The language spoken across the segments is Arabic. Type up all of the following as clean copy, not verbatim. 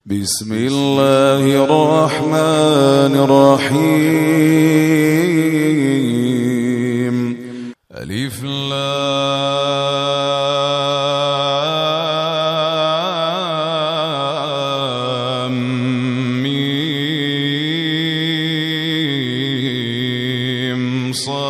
بسم الله الرحمن الرحيم. ألف لام ميم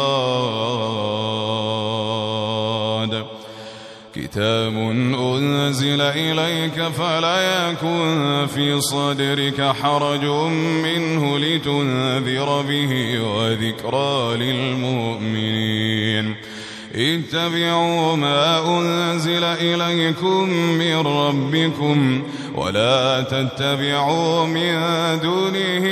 صاد. كتاب أنزل إليك فلا يكن في صدرك حرج منه لتنذر به وذكرى للمؤمنين. اتبعوا ما أنزل إليكم من ربكم ولا تتبعوا من دونه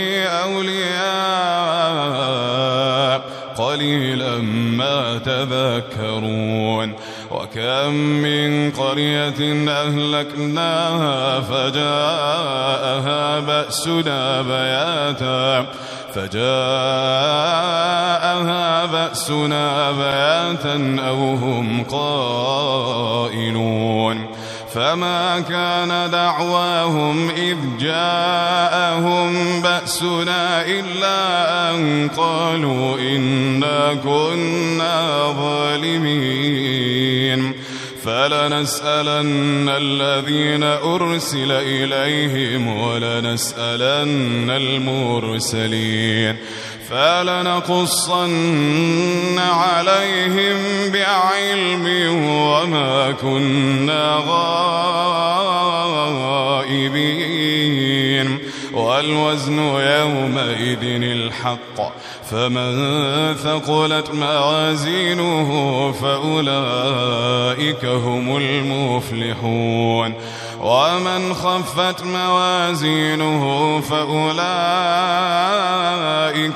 أولياء قليلا ما تذكرون. وكم من قرية أهلكناها فجاءها بأسنا بياتا أو هم قائلون. فما كان دعواهم إذ جاءهم بأسنا إلا أن قالوا إنا كنا ظالمين. فلنسألن الذين أرسل إليهم ولنسألن المرسلين. فلنقصن عليهم بعلم وما كنا غائبين. والوزن يومئذ الحق. فمن ثقلت موازينه فأولئك هم المفلحون. ومن خفت موازينه فأولئك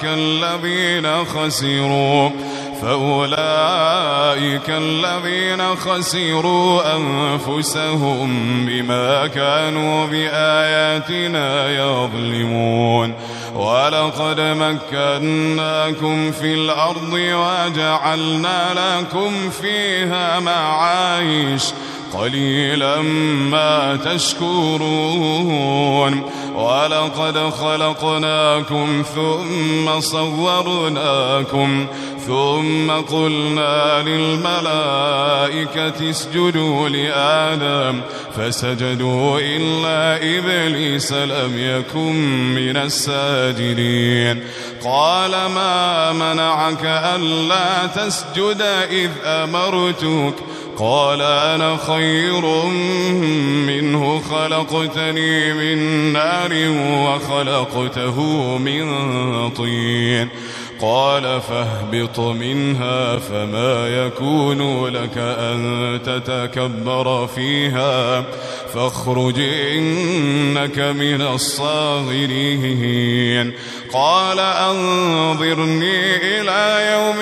الذين خسروا أنفسهم بما كانوا بآياتنا يظلمون. ولقد مكناكم في الأرض وجعلنا لكم فيها معايش قليلا ما تشكرون. ولقد خلقناكم ثم صورناكم ثم قلنا للملائكة اسجدوا لآدم فسجدوا إلا إبليس لم يكن من الساجدين. قال ما منعك ألا تسجد إذ أمرتك؟ قال أنا خير منه خلقتني من نار وخلقته من طين. قال فاهبط منها فما يكون لك أن تتكبر فيها فاخرج إنك من الصاغرين. قال أنظرني إلى يوم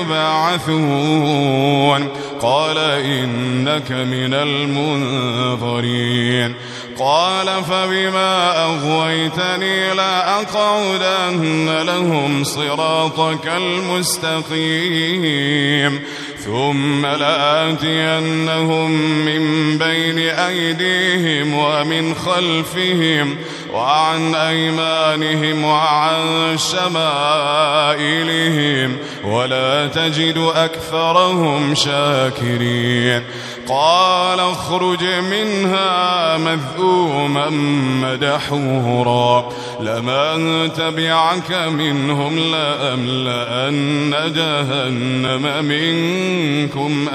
يبعثون. قال إنك من المنظرين. قال فبما أغويتني لأقعدن لهم صراطك المستقيم ثم لآتينهم من بين أيديهم ومن خلفهم وعن أيمانهم وعن شمائلهم ولا تجد أكثرهم شاكرين. قال اخرج منها مذءوما مدحورا لمن تبعك منهم لأملأن جهنم منكم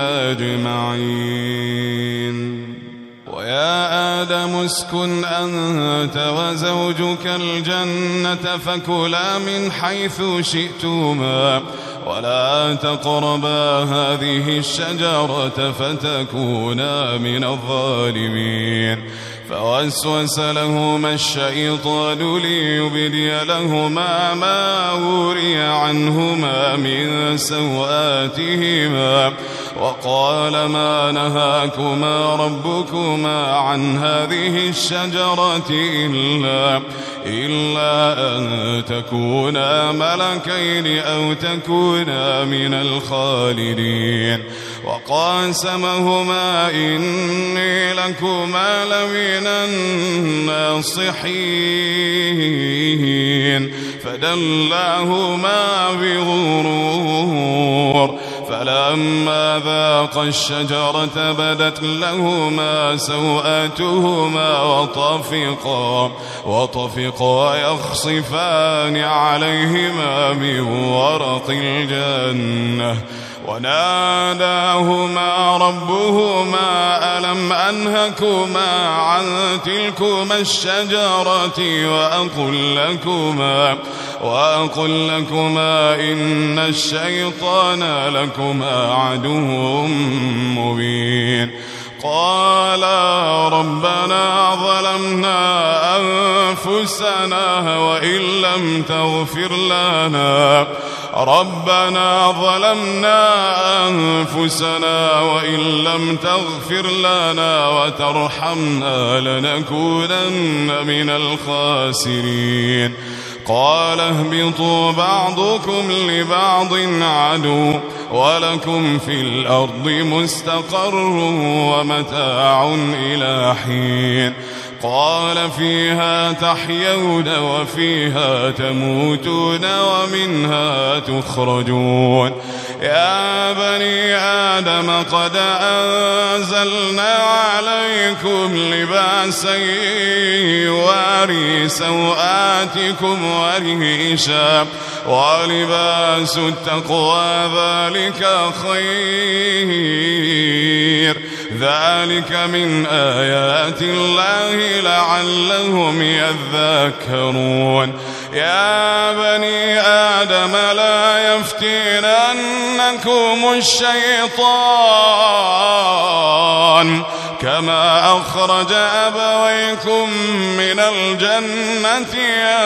أجمعين. ويا آدم اسكن أنت وزوجك الجنة فكلا من حيث شئتما ولا تقربا هذه الشجرة فتكونا من الظالمين. فوسوس لهما الشيطان ليبدي لهما ما وري عنهما من سوآتهما وقال ما نهاكما ربكما عن هذه الشجرة إلا أن تكونا ملكين أو تكونا من الخالدين وقاسمهما إني لكما لمن الناصحين فدلاهما بغرور فلما ذاقا الشجرة بدت لهما سوآتهما وطفقا يخصفان عليهما من ورق الجنة وناداهما ربهما ألم أنهكما عن تلكما الشجرة وأقل لكما إن الشيطان لكما عدو مبين قالا ربنا ظلمنا أنفسنا وإن لم تغفر لنا وترحمنا لنكونن من الخاسرين قال اهبطوا بعضكم لبعض عدو ولكم في الأرض مستقر ومتاع إلى حين قال فيها تحيون وفيها تموتون ومنها تخرجون يا بني آدم قد أنزلنا عليكم لباسا يواري سوآتكم وريشا ولباس التقوى ذلك خير ذلك من آيات الله لعلهم يذكرون يا بني آدم لا يفتننكم الشيطان كما أخرج أبويكم من الجنة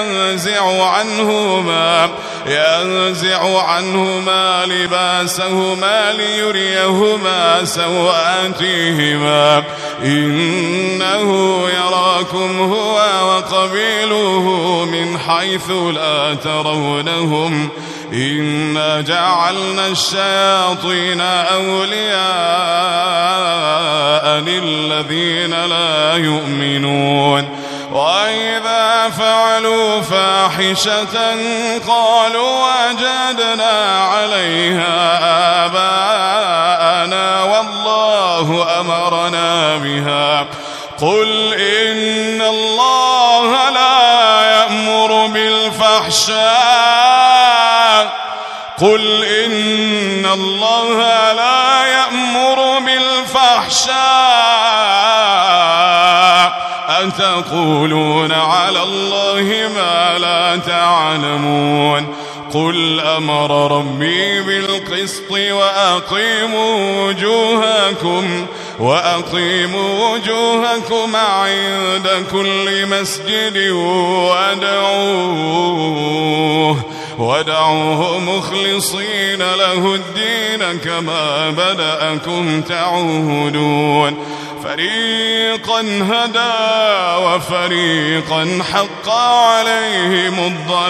ينزع عنهما لباسهما ليريهما سوآتهما إنه يراكم هو وقبيله من حيث لا ترونهم إنا جعلنا الشياطين أولياء للذين لا يؤمنون وإذا فعلوا فاحشة قالوا وجدنا عليها آباءنا والله أمرنا بها قل إن الله لا يأمر بالفحشاء أتقولون على الله ما لا تعلمون قل أمر ربي بالقسط وأقيموا وجوهكم عند كل مسجد ودعوه مخلصين له الدين كما بدأكم تعودون فريقا هدى وفريقا حق عليهم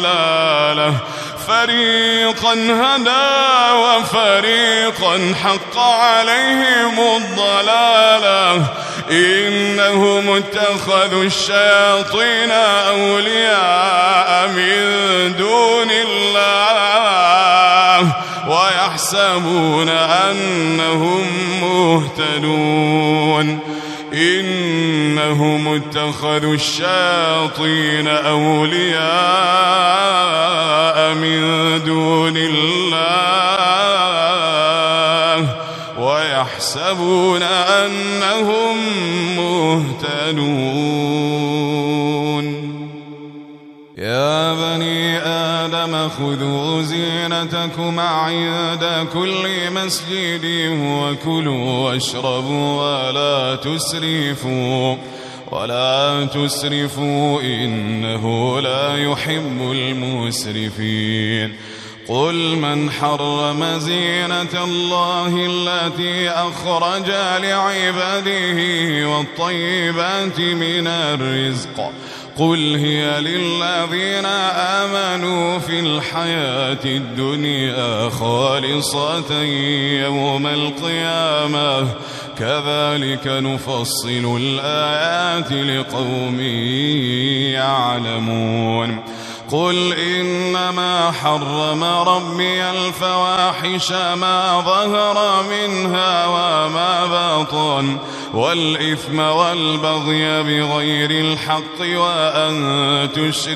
الضلالة إنهم اتخذوا الشياطين أولياء من دون الله ويحسبون أنهم مهتدون إنهم اتخذوا الشياطين أولياء من دون الله ويحسبون أنهم مهتدون يا بني آدم خذوا زينتكم عند كل مسجد وكلوا واشربوا ولا تسرفوا إنه لا يحب المسرفين قل من حرم زينة الله التي أخرج لعباده والطيبات من الرزق قل هي للذين آمنوا في الحياة الدنيا خالصة يوم القيامة كذلك نفصل الآيات لقوم يعلمون قل إنما حرم ربي الفواحش ما ظهر منها وما بطن والإثم والبغي بغير الحق وأن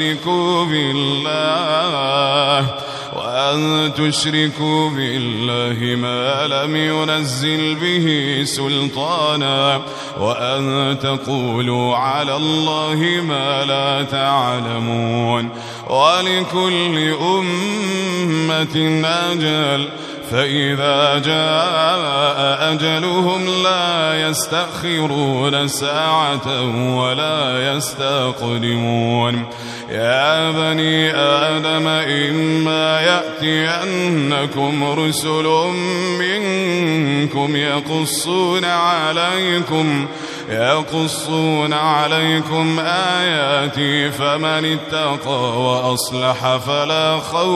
تشركوا بالله ما لم ينزل به سلطانا وأن تقولوا على الله ما لا تعلمون ولكل أمة أجل فإذا جاء أجلهم لا يستأخرون ساعة ولا يستقدمون يا بني آدم إما يأتينكم رسل منكم يقصون عليكم آياتي فمن اتقى وأصلح فلا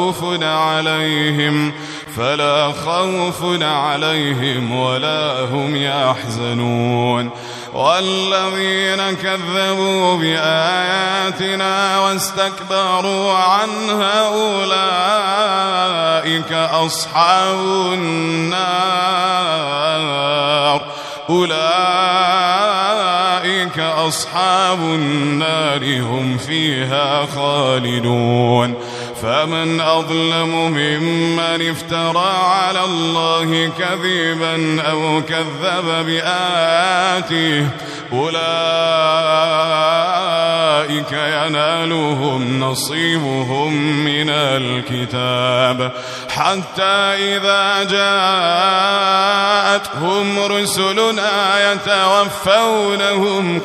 خوف عليهم ولا هم يحزنون والذين كذبوا بآياتنا واستكبروا عنها أولئك أصحاب النار هم فيها خالدون فمن أظلم ممن افترى على الله كذبا أو كذب بآياته أولئك ينالهم نصيبهم من الكتاب حتى إذا جاءتهم رسلنا يتوفونهم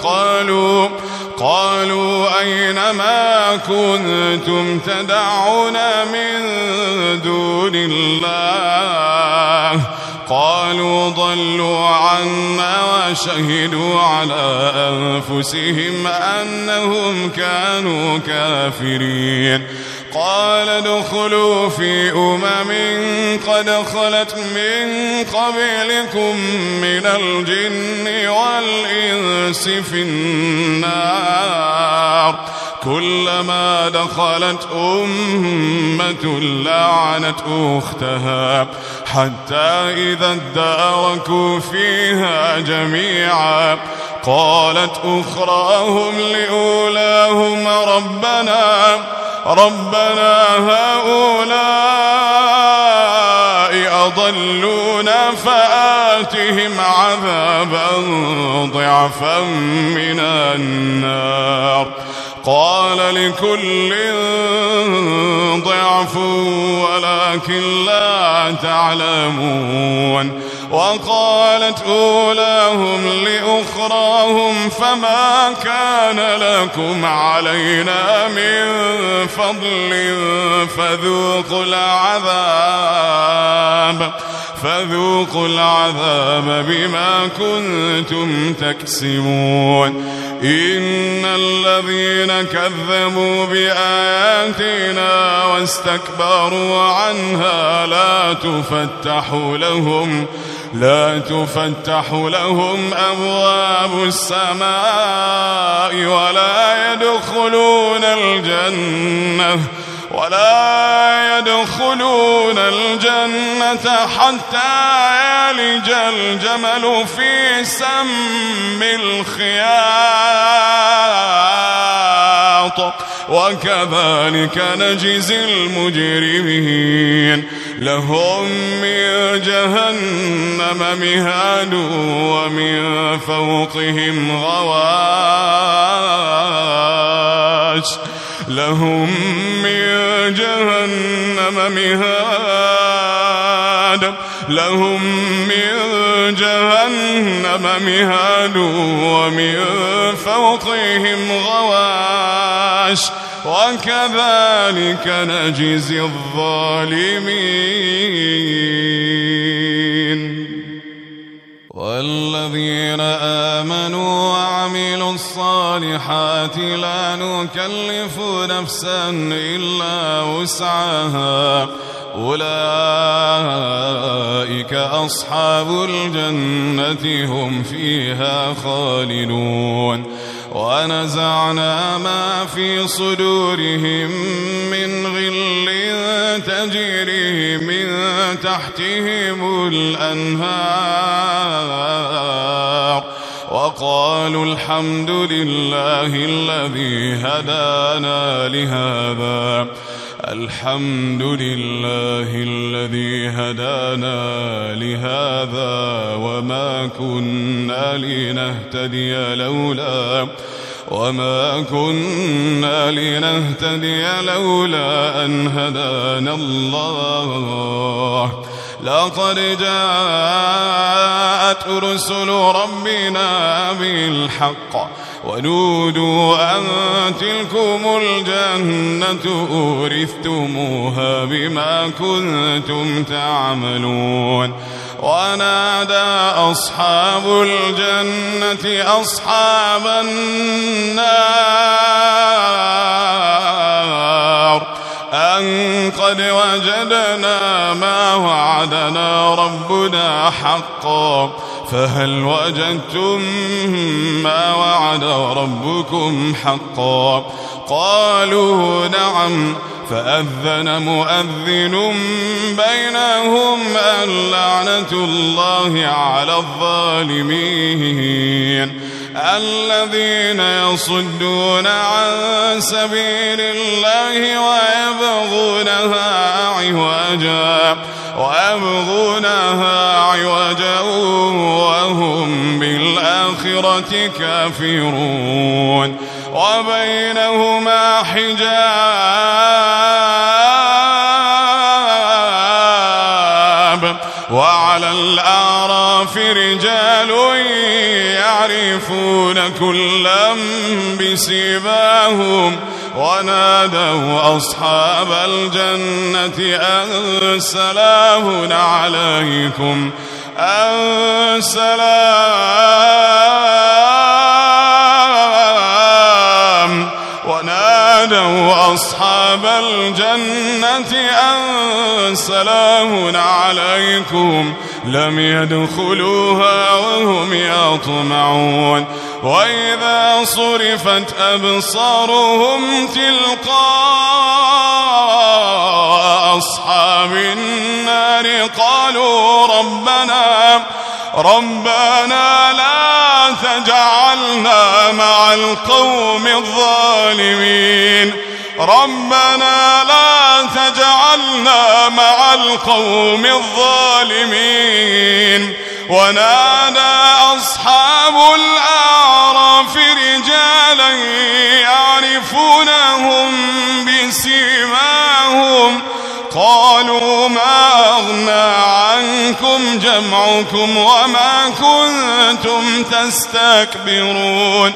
قالوا أين ما كنتم تدعون من دون الله قالوا ضلوا عنا وشهدوا على أنفسهم أنهم كانوا كافرين قال ادخلوا في قد خلت من قبلكم من الجن والإنس في النار كلما دخلت أمة لعنت أختها حتى إذا اداركوا فيها جميعا قالت أخراهم لأولاهم ربنا هؤلاء أضلونا فآتهم عذابا ضعفا من النار قال لكل ضعف ولكن لا تعلمون وقالت أولاهم لأخراهم فما كان لكم علينا من فضل فذوقوا العذاب بما كنتم تكسبون إن الذين كذبوا بآياتنا واستكبروا عنها لا تفتح لهم أبواب السماء ولا يدخلون الجنة حتى يلج الجمل في سم الخياط وكذلك نجزي المجرمين لهم من جهنم مهاد ومن فوقهم غواش لهم من جهنم مهاد ومن فوقهم غواش وكذلك نجزي الظالمين. والذين آمنوا وعملوا الصالحات لا نكلف نفسا إلا وسعها أولئك أصحاب الجنة هم فيها خالدون. ونزعنا ما في صدورهم من غل تجري من تحتهم الأنهار وقالوا الحمد لله الذي هدانا لهذا وما كنا لنهتدي لولا أن هدانا الله. لقد جاءت رسل ربنا بالحق ونودوا أن تلكم الجنة أورثتموها بما كنتم تعملون. ونادى أصحاب الجنة أصحاب النار أن قد وجدنا ما وعدنا ربنا حقا فهل وجدتم ما وعد ربكم حقا؟ قالوا نعم. فأذن مؤذن بينهم اللعنة الله على الظالمين الذين يصدون عن سبيل الله ويبغونها عوجا وهم بالآخرة كافرون. وبينهما حجاب وعلى الأعراف رجال يعرفون كلا بسيماهم ونادوا أصحاب الجنة أن سلام عليكم ونادوا أصحاب الجنة أن سلام عليكم لم يدخلوها وهم يطمعون. وإذا صرفت أبصارهم تلقاء أصحاب النار قالوا ربنا لا تجعلنا مع القوم الظالمين ونادى أصحاب الأعراف رجالا يعرفونهم بسيماهم قالوا ما أغنى عنكم جمعكم وما كنتم تستكبرون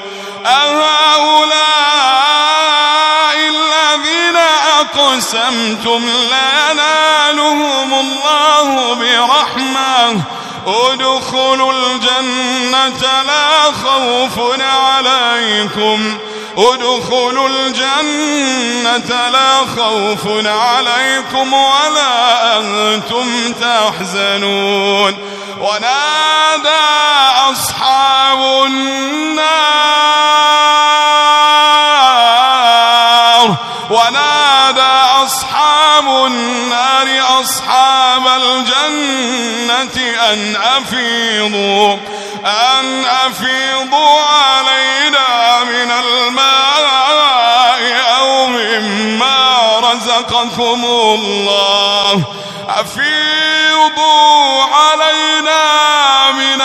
أهؤلاء الذين أقسمتم لا ينالهم الله برحمة ادخلوا الجنة لا خوف عليكم ولا أنتم تحزنون. ونادى أصحاب النار أصحاب الجنة أن أفيضوا علينا من الماء أو مما رزقكم الله أفيضوا علينا من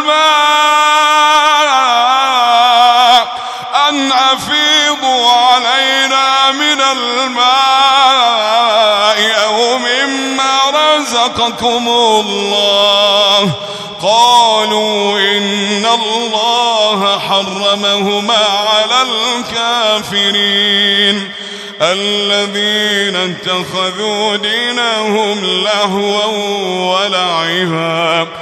الماء أو مما رزقكم الله قالوا إن الله حرمهما على الكافرين الذين اتخذوا دينهم لهوا ولعبا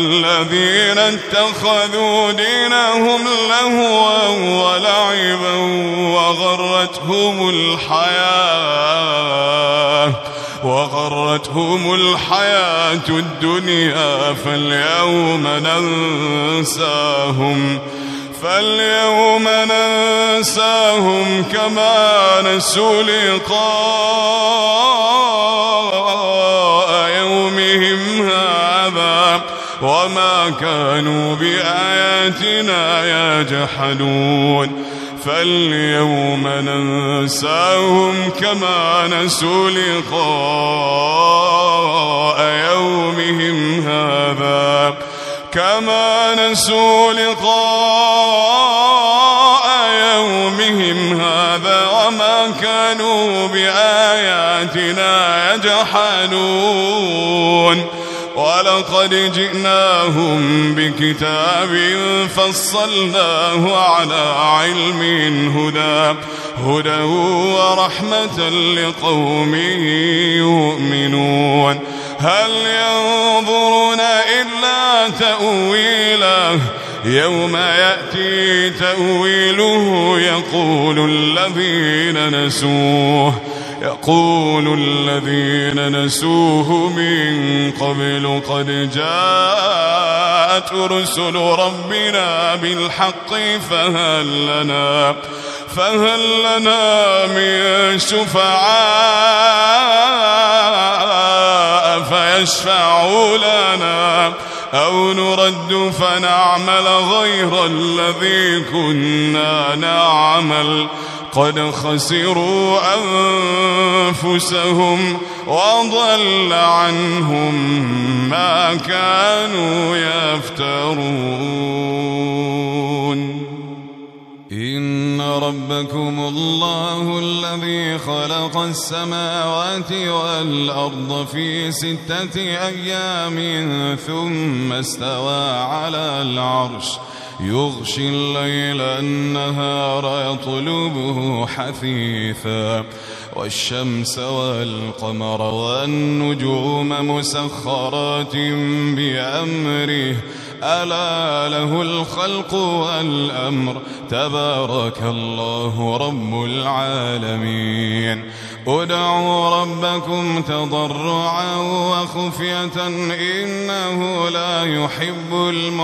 وغرتهم الحياة الدنيا فاليوم ننساهم كما نسوا لقاء يومهم هذا وما كانوا بآياتنا يجحدون فاليوم ننساهم كما نسوا لقاء يومهم هذا وما كانوا بآياتنا يجحدون ولقد جئناهم بكتاب فصلناه على علم هدى ورحمة لقوم يؤمنون هل ينظرون إلا تأويله يوم يأتي تأويله يقول الذين نسوه من قبل قد جاءت رسل ربنا بالحق فهل لنا من شفعاء فيشفعوا لنا أو نرد فنعمل غير الذي كنا نعمل قد خسروا أنفسهم وضل عنهم ما كانوا يفترون إن ربكم الله الذي خلق السماوات والأرض في 6 أيام ثم استوى على العرش يغشي الليل النهار يطلبه حثيثا والشمس والقمر والنجوم مسخرات بأمره ألا له الخلق والأمر تبارك الله رب العالمين ادعوا ربكم تضرعا وخفية إنه لا يحب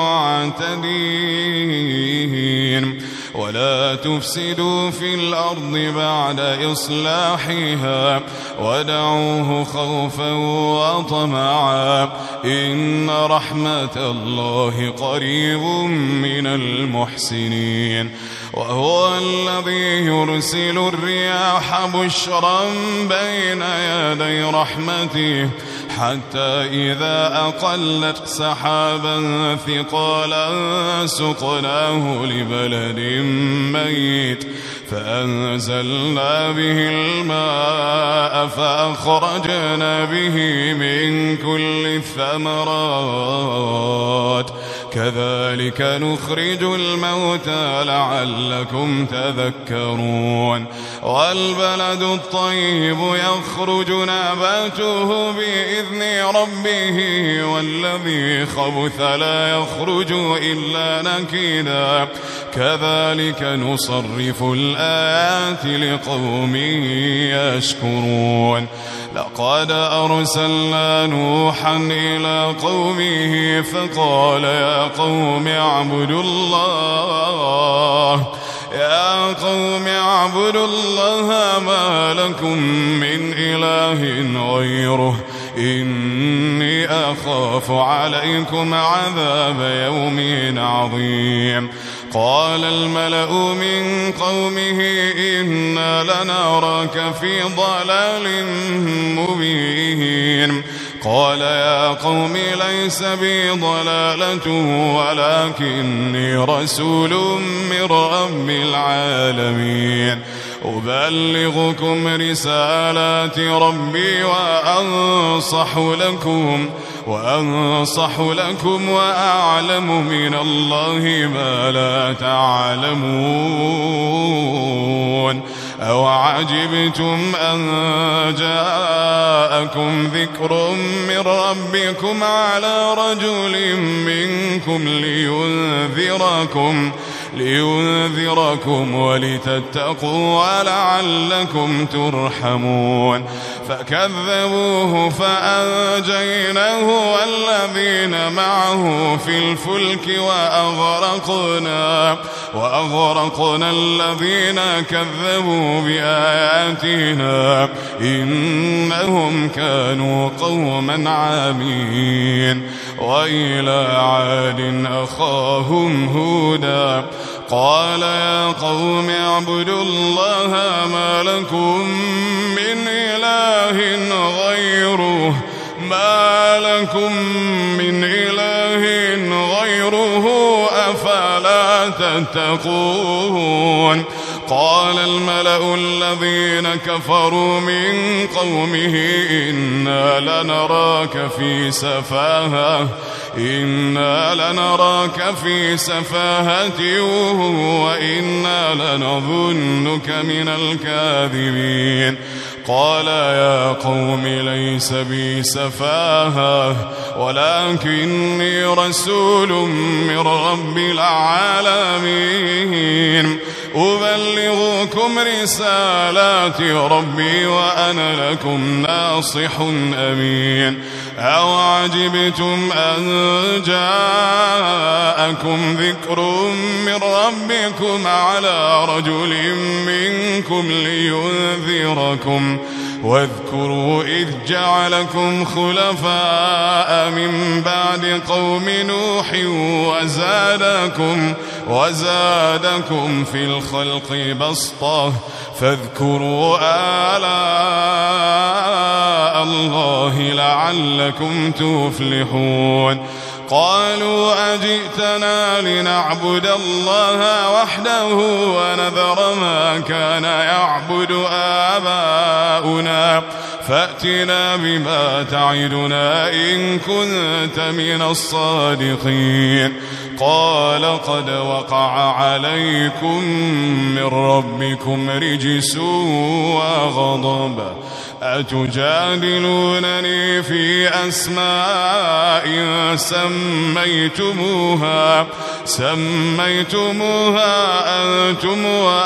المعتدين ولا تفسدوا في الأرض بعد إصلاحها ودعوه خوفا وطمعا إن رحمة الله قريب من المحسنين وهو الذي يرسل الرياح بشرا بين يدي رحمته حتى إذا أقلت سحابا ثقالا سقناه لبلد ميت فأنزلنا به الماء فأخرجنا به من كل الثمرات كذلك نخرج الموتى لعلكم تذكرون والبلد الطيب يخرج نباته بإذن ربه والذي خبث لا يخرج إلا نكدا كذلك نصرف الآيات لقوم يشكرون لقد أرسلنا نوحا إلى قومه فقال يا قوم اعبدوا الله ما لكم من إله غيره إني أخاف عليكم عذاب يوم عظيم قال الملأ من قومه إنا لنراك في ضلال مبين قال يا قوم ليس بي ضلالة ولكني رسول من رب العالمين أبلغكم رسالات ربي وأنصح لكم وأعلم من الله ما لا تعلمون أو عجبتم أن جاءكم ذكر من ربكم على رجل منكم لينذركم ولتتقوا ولعلكم ترحمون فكذبوه فأنجيناه والذين معه في الفلك وأغرقنا الذين كذبوا بآياتنا إنهم كانوا قوما عامين. وإلى عاد أخاهم هودا قال يا قوم اعبدوا الله ما لكم من إله غيره أفلا تتقون. قال الملأ الذين كفروا من قومه إنا لنراك في سفاهة وإنا لنظنك من الكاذبين. قال يا قوم ليس بي سفاهة ولكني رسول من رب العالمين أبلغكم رسالات ربي وأنا لكم ناصح أمين. أو عجبتم أن جاءكم ذكر من ربكم على رجل منكم لينذركم واذكروا إذ جعلكم خلفاء من بعد قوم نوح وزادكم في الخلق بسطة فاذكروا آلاء الله لعلكم تفلحون. قالوا أجئتنا لنعبد الله وحده ونذر ما كان يعبد آباؤنا فأتنا بما تعدنا إن كنت من الصادقين. قال قد وقع عليكم من ربكم رجس وغضب أتجادلونني في أسماء سميتموها أنتم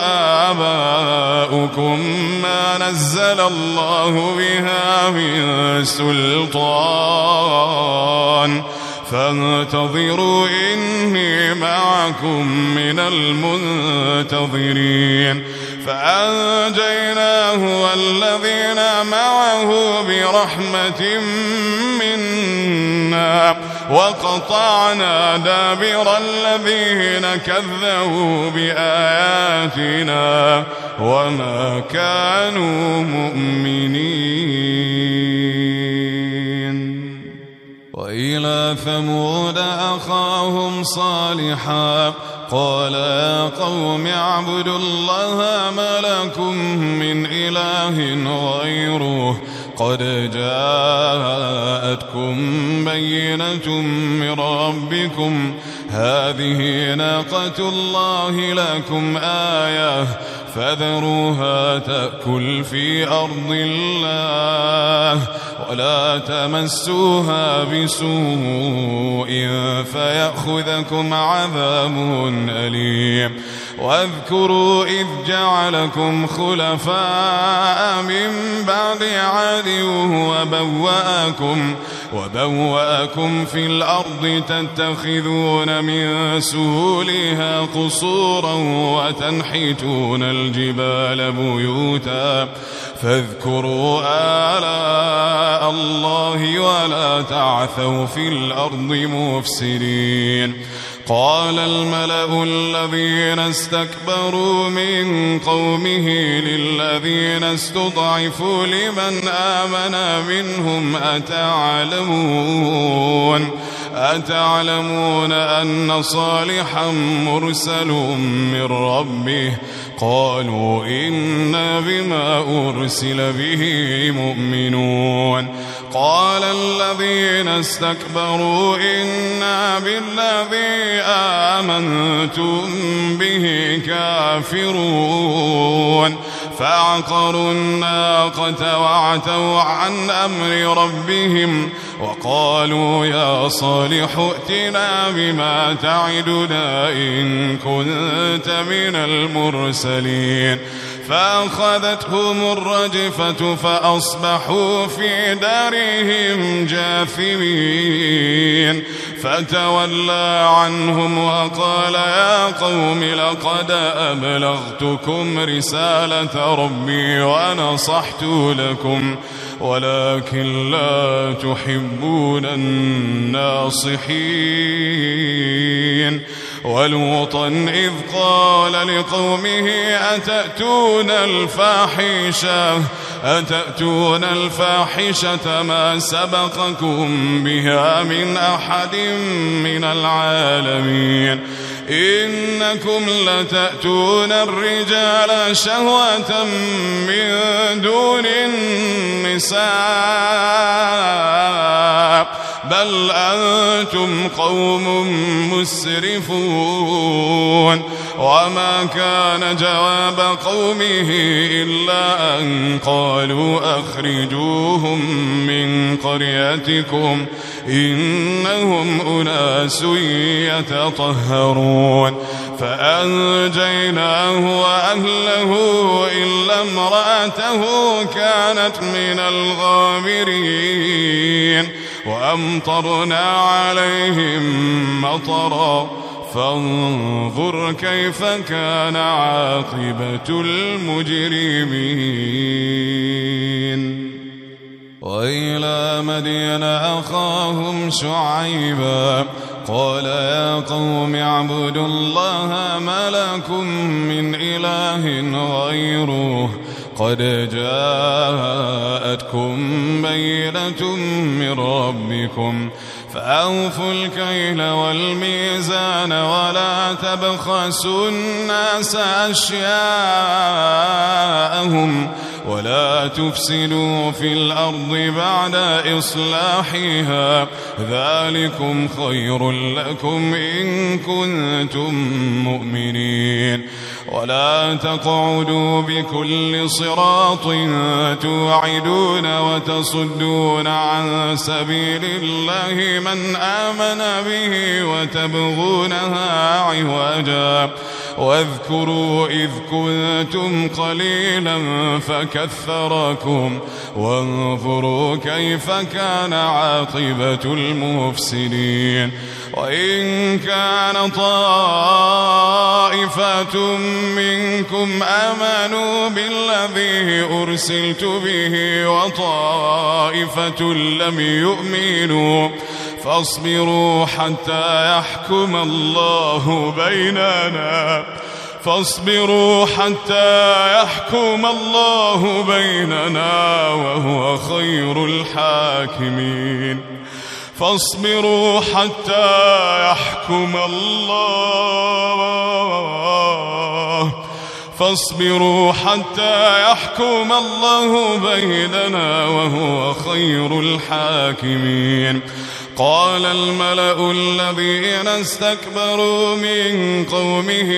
وآباؤكم ما نزل الله بها من سلطان فانتظروا إني معكم من المنتظرين. فأنجيناه والذين معه برحمة منا وقطعنا دابر الذين كذبوا بآياتنا وما كانوا مؤمنين. وإلى ثمود أخاهم صالحا قال يا قوم اعبدوا الله ما لكم من إله غيره قد جاءتكم بينة من ربكم هذه ناقة الله لكم آية فذروها تأكل في أرض الله ولا تمسوها بسوء فيأخذكم عذاب أليم. واذكروا إذ جعلكم خلفاء من بعد عاد وبوأكم في الأرض تتخذون من سهولها قصورا وتنحتون الجبال بيوتا فاذكروا آلاء الله ولا تعثوا في الأرض مفسدين. قال الملأ الذين استكبروا من قومه للذين استضعفوا لمن آمن منهم أتعلمون أن صالحا مرسل من ربه قالوا إنا بما أرسل به مؤمنون. قال الذين استكبروا إنا بالذي آمنتم به كافرون فعقروا الناقة وعتوا عن أمر ربهم وقالوا يا صالح ائتنا بما تعدنا إن كنت من المرسلين فأخذتهم الرجفة فأصبحوا في دارهم جاثمين فتولى عنهم وقال يا قوم لقد أبلغتكم رسالة ربي ونصحت لكم ولكن لا تحبون الناصحين ولوطا إذ قال لقومه أتأتون الفاحشة ما سبقكم بها من أحد من العالمين إنكم لتأتون الرجال شهوة من دون النساء بل أنتم قوم مسرفون وما كان جواب قومه إلا أن قالوا أخرجوهم من قريتكم إنهم أناس يتطهرون فأنجيناه وأهله إلا امرأته كانت من الغابرين وأمطرنا عليهم مطرا فانظر كيف كان عاقبة المجرمين وإلى مدين أخاهم شعيبا قال يا قوم اعبدوا الله ما لكم من إله غيره قد جاءتكم بينة من ربكم فأوفوا الكيل والميزان ولا تبخسوا الناس أشياءهم ولا تفسدوا في الأرض بعد إصلاحها ذلكم خير لكم إن كنتم مؤمنين ولا تقعدوا بكل صراط توعدون وتصدون عن سبيل الله من آمن به وتبغونها عوجا واذكروا إذ كنتم قليلا فكثركم وانظروا كيف كان عاقبة المفسدين وإن كان طائفة منكم آمنوا بالذي أرسلت به وطائفة لم يؤمنوا فاصبروا حتى يحكم الله بيننا وهو خير الحاكمين فاصبروا حتى يحكم الله بيننا وهو خير الحاكمين قال الملأ الذين استكبروا من قومه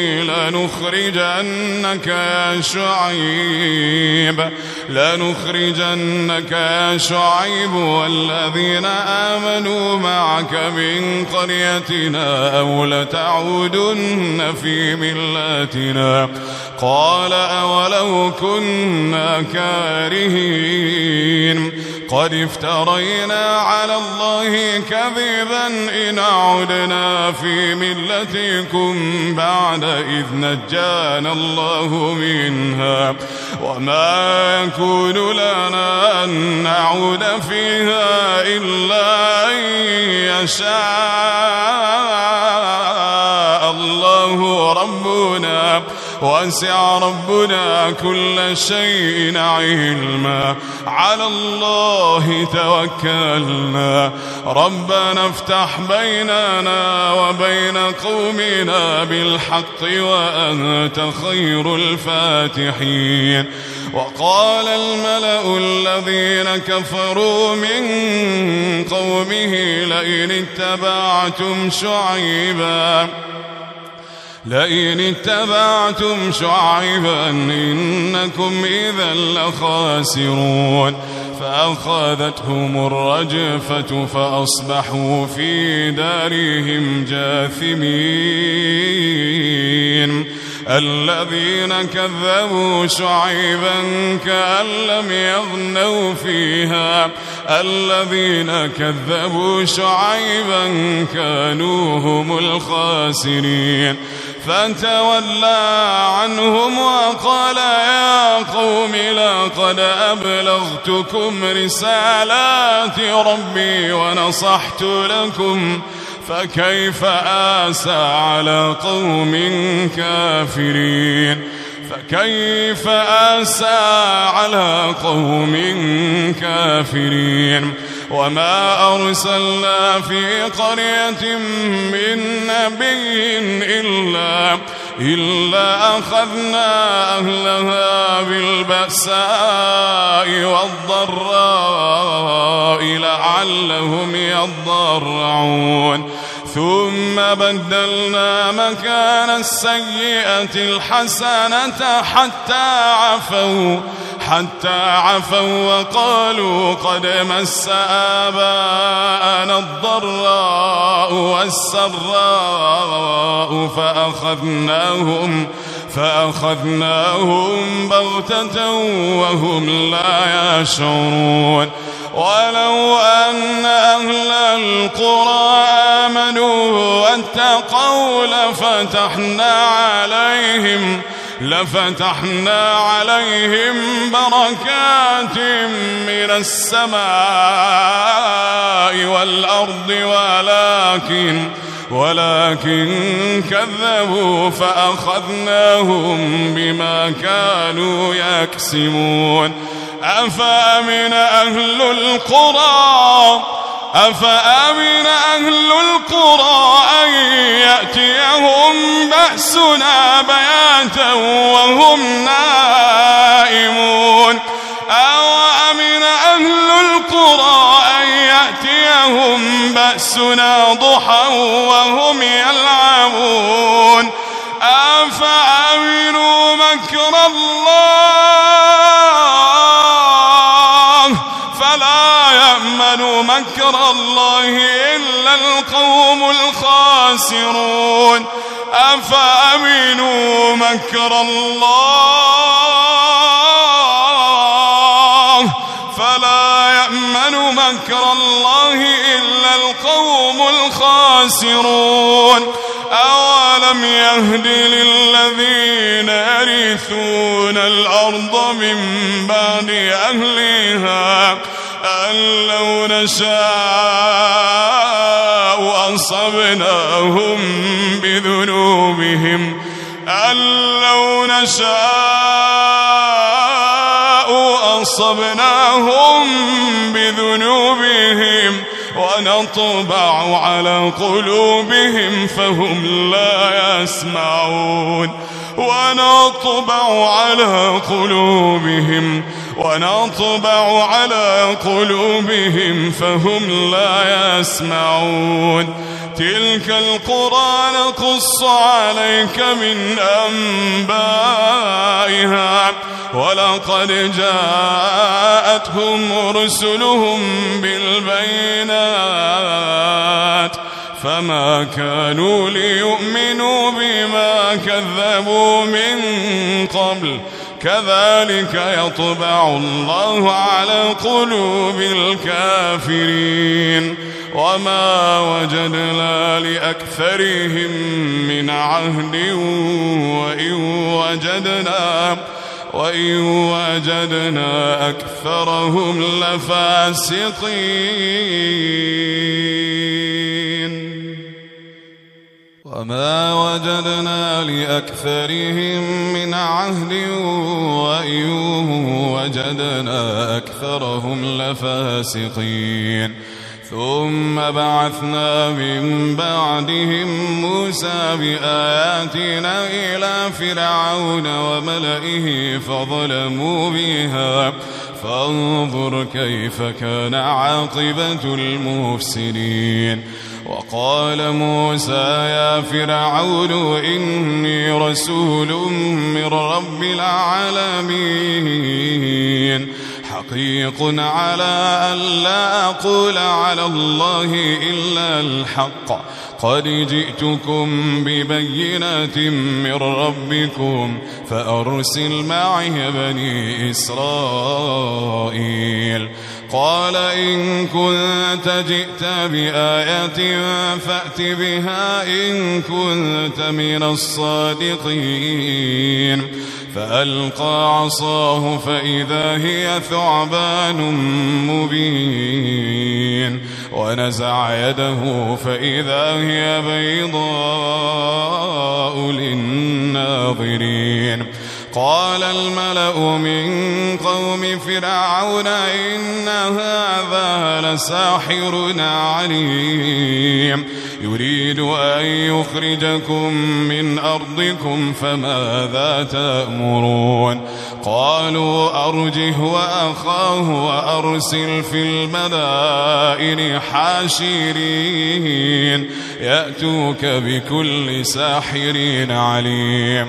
لنخرجنك يا شعيب والذين آمنوا معك من قريتنا أو لتعودن في ملتنا قال أولو كنا كارهين قد افترينا على الله كذبا إن عدنا في ملتكم بعد إذ نجانا الله منها وما يكون لنا أن نعود فيها إلا أن يشاء الله ربنا وسع ربنا كل شيء علما على الله توكلنا ربنا افتح بيننا وبين قومنا بالحق وأنت خير الفاتحين وقال الملأ الذين كفروا من قومه لئن اتبعتم لئن اتبعتم شعيبا إنكم إذا لخاسرون فأخذتهم الرجفة فأصبحوا في دارهم جاثمين الذين كذبوا شعيبا كأن لم يغنوا فيها الذين كذبوا شعيبا كانوا هم الخاسرين فتولى عنهم وقال يا قوم لقد أبلغتكم رسالات ربي ونصحت لكم فكيف آسى على قوم كافرين فكيف آسى على قوم كافرين وما أرسلنا في قرية من نبي إلا أخذنا أهلها بالبأساء والضراء لعلهم يضرعون ثم بدلنا مكان السيئة الحسنة حتى عفوا وقالوا قد مس آباءنا الضراء والسراء فأخذناهم بغتة وهم لا يشعرون ولو أن أهل القرى آمنوا واتقوا لفتحنا عليهم بركات من السماء والأرض ولكن كذبوا فأخذناهم بما كانوا يكسبون أفأمن أهل القرى أن يأتيهم بأسنا بياتا وهم نائمون أوأمن أهل القرى أن يأتيهم بأسنا ضحى وهم يلعبون أفأمنوا مكر الله فلا يأمن مكر الله إلا القوم الخاسرون أفأمنوا مكر الله فلا يأمن مكر الله إلا القوم الخاسرون أولم يهد للذين يرثون الأرض من بعد أهلها أن لو نشاء أصبناهم بذنوبهم ونطبع على قلوبهم فهم لا يسمعون ونطبع على قلوبهم فهم لا يسمعون تلك القرى نقص عليك من أنبائها ولقد جاءتهم رسلهم بالبينات فما كانوا ليؤمنوا بما كذبوا من قبل كذلك يطبع الله على قلوب الكافرين وما وجدنا لأكثرهم من عهد وإن وجدنا أكثرهم لفاسقين وما وجدنا لأكثرهم من عهد وإن وجدنا أكثرهم لفاسقين ثم بعثنا من بعدهم موسى بآياتنا إلى فرعون وملئه فظلموا بها فانظر كيف كان عاقبة المفسدين وقال موسى يا فرعون إني رسول من رب العالمين حقيق على أن لا أقول على الله إلا الحق قد جئتكم ببينات من ربكم فأرسل معي بني إسرائيل قال إن كنت جئت بآية فأت بها إن كنت من الصادقين فألقى عصاه فإذا هي ثعبان مبين ونزع يده فإذا هي بيضاء للناظرين قال الملأ من قوم فرعون إن هذا لساحر عليم يريد أن يخرجكم من أرضكم فماذا تأمرون قالوا أرجه وأخاه وأرسل في المدائن حاشرين يأتوك بكل ساحر عليم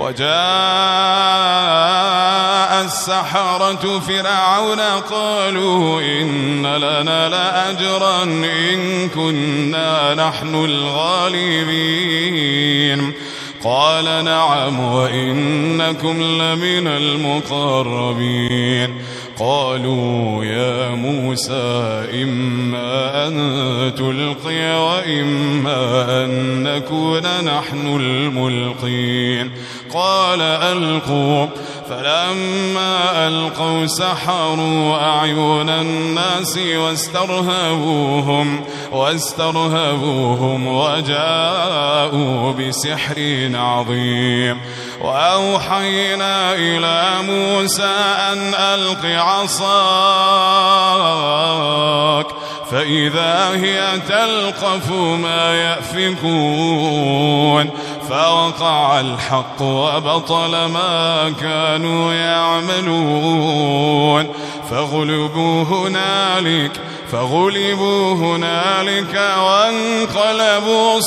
وجاء السحرة فرعون قالوا إن لنا لأجرا إن كنا نحن الغالبين قال نعم وإنكم لمن المقربين قالوا يا موسى إما أن تلقي وإما أن نكون نحن الملقين قال ألقوا فلما ألقوا سحروا أعين الناس واسترهبوهم وجاءوا بسحر عظيم وأوحينا إلى موسى أن ألق عصاك فإذا هي تلقف ما يأفكون فوقع الحق وبطل ما كانوا يعملون فغلبوا هنالك وانقلبوا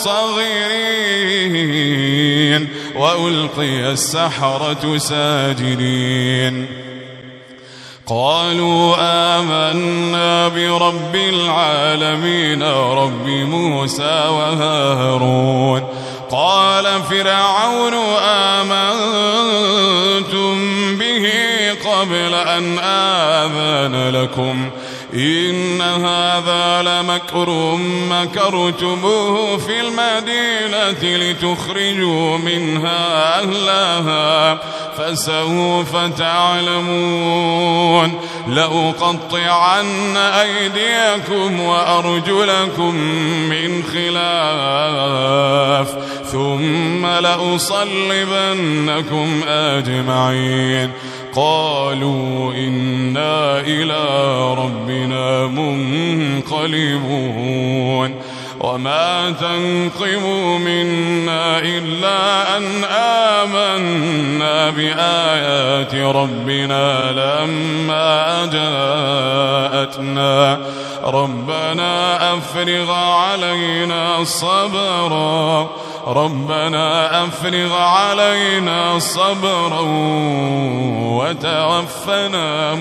صاغرين وألقي السحرة ساجدين قالوا آمنا برب العالمين رب موسى وهارون قال فرعون آمنتم به قبل أن آذن لكم إن هذا لمكر مكرتموه في المدينة لتخرجوا منها أهلها فسوف تعلمون لأقطعن أيديكم وأرجلكم من خلاف ثم لأصلبنكم أجمعين قالوا إنا إلى ربنا منقلبون وما تنقم منا إلا أن آمنا بآيات ربنا لما جاءتنا ربنا أفرغ علينا صبرا وتوفنا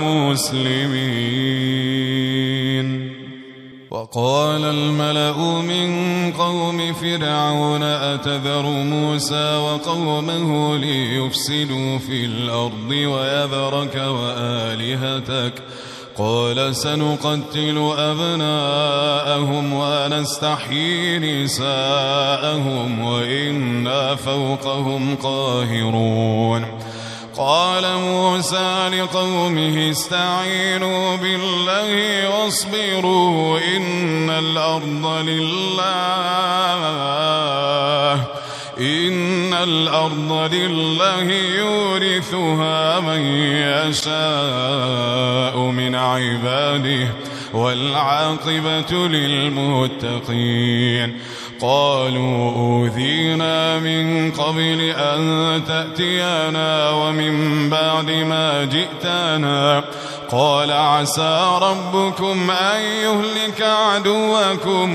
مسلمين وقال الملأ من قوم فرعون أتذر موسى وقومه ليفسدوا في الأرض ويذرك وآلهتك قال سنقتل أبناءهم ونستحيي نساءهم وإنا فوقهم قاهرون قال موسى لقومه استعينوا بالله واصبروا إن الأرض لله يورثها من يشاء من عباده والعاقبة للمتقين. قالوا أوذينا من قبل أن تأتينا ومن بعد ما جئتنا. قال عسى ربكم أن يهلك عدوكم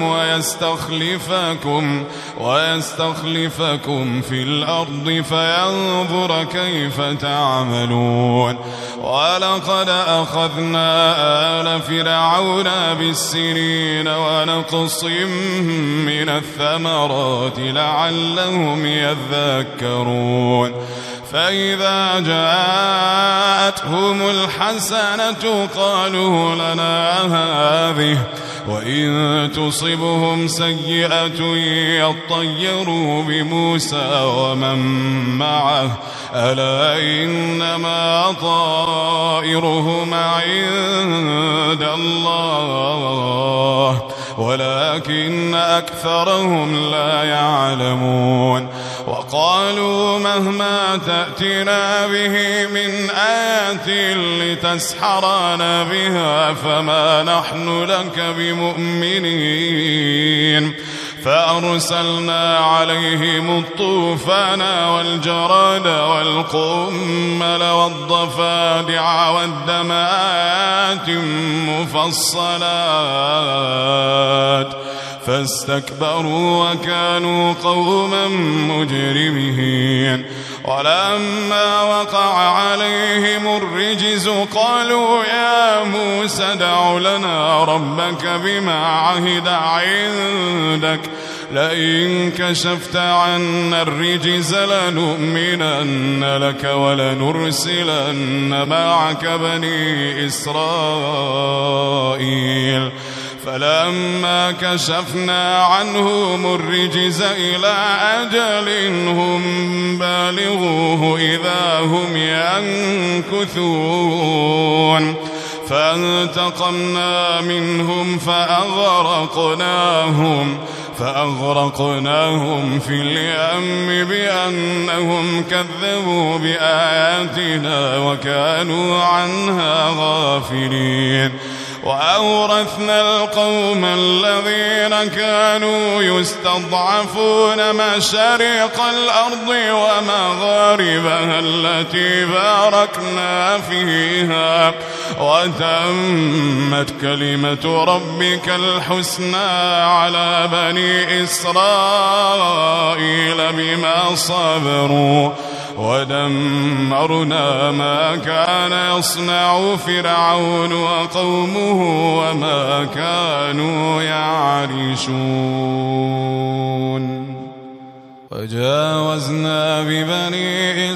ويستخلفكم في الأرض فينظر كيف تعملون. ولقد أخذنا آل فرعون بالسنين ونقص من الثمرات لعلهم يذكرون. فإذا جاءتهم الحسنة قالوا لنا هذه وإن تصبهم سيئة يطيروا بموسى ومن معه ألا إنما طائرهم عند الله ولكن أكثرهم لا يعلمون. وقالوا مهما تأتنا به من آية لتسحرنا بها فما نحن لك بمؤمنين. فأرسلنا عليهم الطوفان والجراد والقمل والضفادع والدم آيات مفصلات فاستكبروا وكانوا قوما مجرمين. ولما وقع عليهم الرجز قالوا يا موسى ادع لنا ربك بما عهد عندك لئن كشفت عنا الرجز لنؤمنن لك ولنرسلن معك بني إسرائيل. فلما كشفنا عنهم الرجز إلى أجل هم بالغوه إذا هم ينكثون. فانتقمنا منهم فأغرقناهم في اليم بأنهم كذبوا بآياتنا وكانوا عنها غافلين. وأورثنا القوم الذين كانوا يستضعفون مشارق الأرض ومغاربها التي باركنا فيها وتمت كلمة ربك الحسنى على بني إسرائيل بما صبروا ودمرنا ما كان يصنع فرعون وقومه وما كانوا يعرشون. وجاوزنا ببني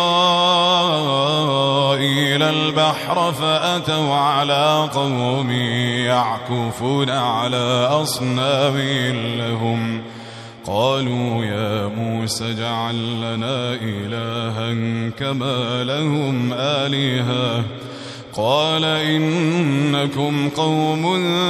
إسرائيل البحر فأتوا على قوم يعكفون على أصنام لهم قالوا يا موسى اجعل لنا إلها كما لهم آلهة قال إنكم قوم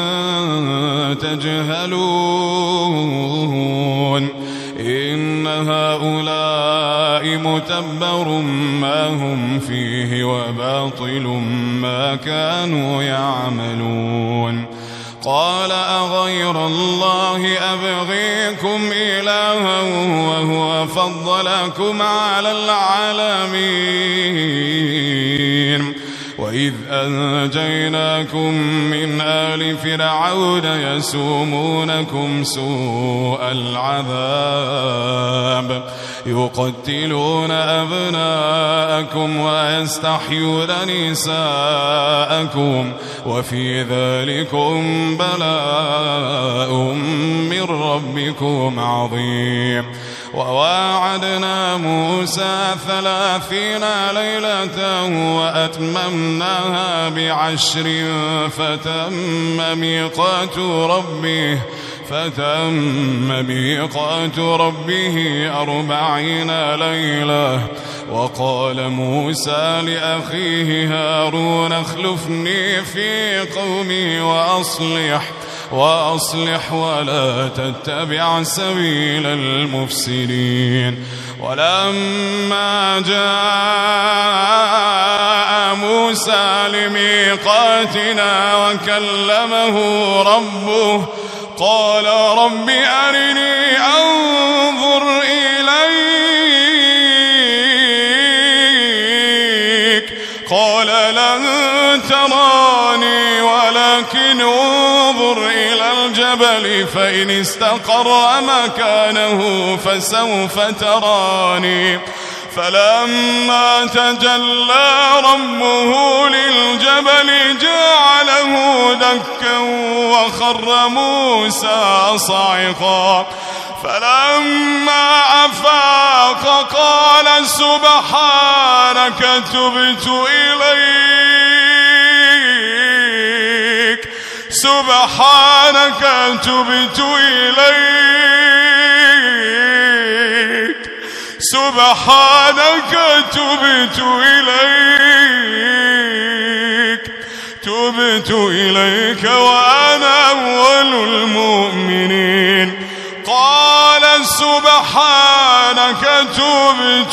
تجهلون إن هؤلاء متبر ما هم فيه وباطل ما كانوا يعملون. قال أغير الله أبغيكم إلها وهو فضلكم على العالمين وإذ أنجيناكم من آل فرعون يسومونكم سوء العذاب يقتلون أبناءكم ويستحيون نساءكم وفي ذلكم بلاء من ربكم عظيم. وواعدنا موسى 30 ليلة وأتممناها ب10 فتم ميقات ربه 40 ليلة. وقال موسى لأخيه هارون اخلفني في قومي وأصلح ولا تتبع سبيل المفسدين. ولما جاء موسى لميقاتنا وكلمه ربه قال رب أرني أنظر إليك قال لن تراني ولكن انظر إلى الجبل فإن استقر مكانه فسوف تراني فلما تجلى ربه للجبل جعله دكا وخر موسى صعقا فلما أفاق قال سبحانك تبت إليك سبحانك تبت إليك سبحانك تبت إليك وأنا أول المؤمنين قال سبحانك تبت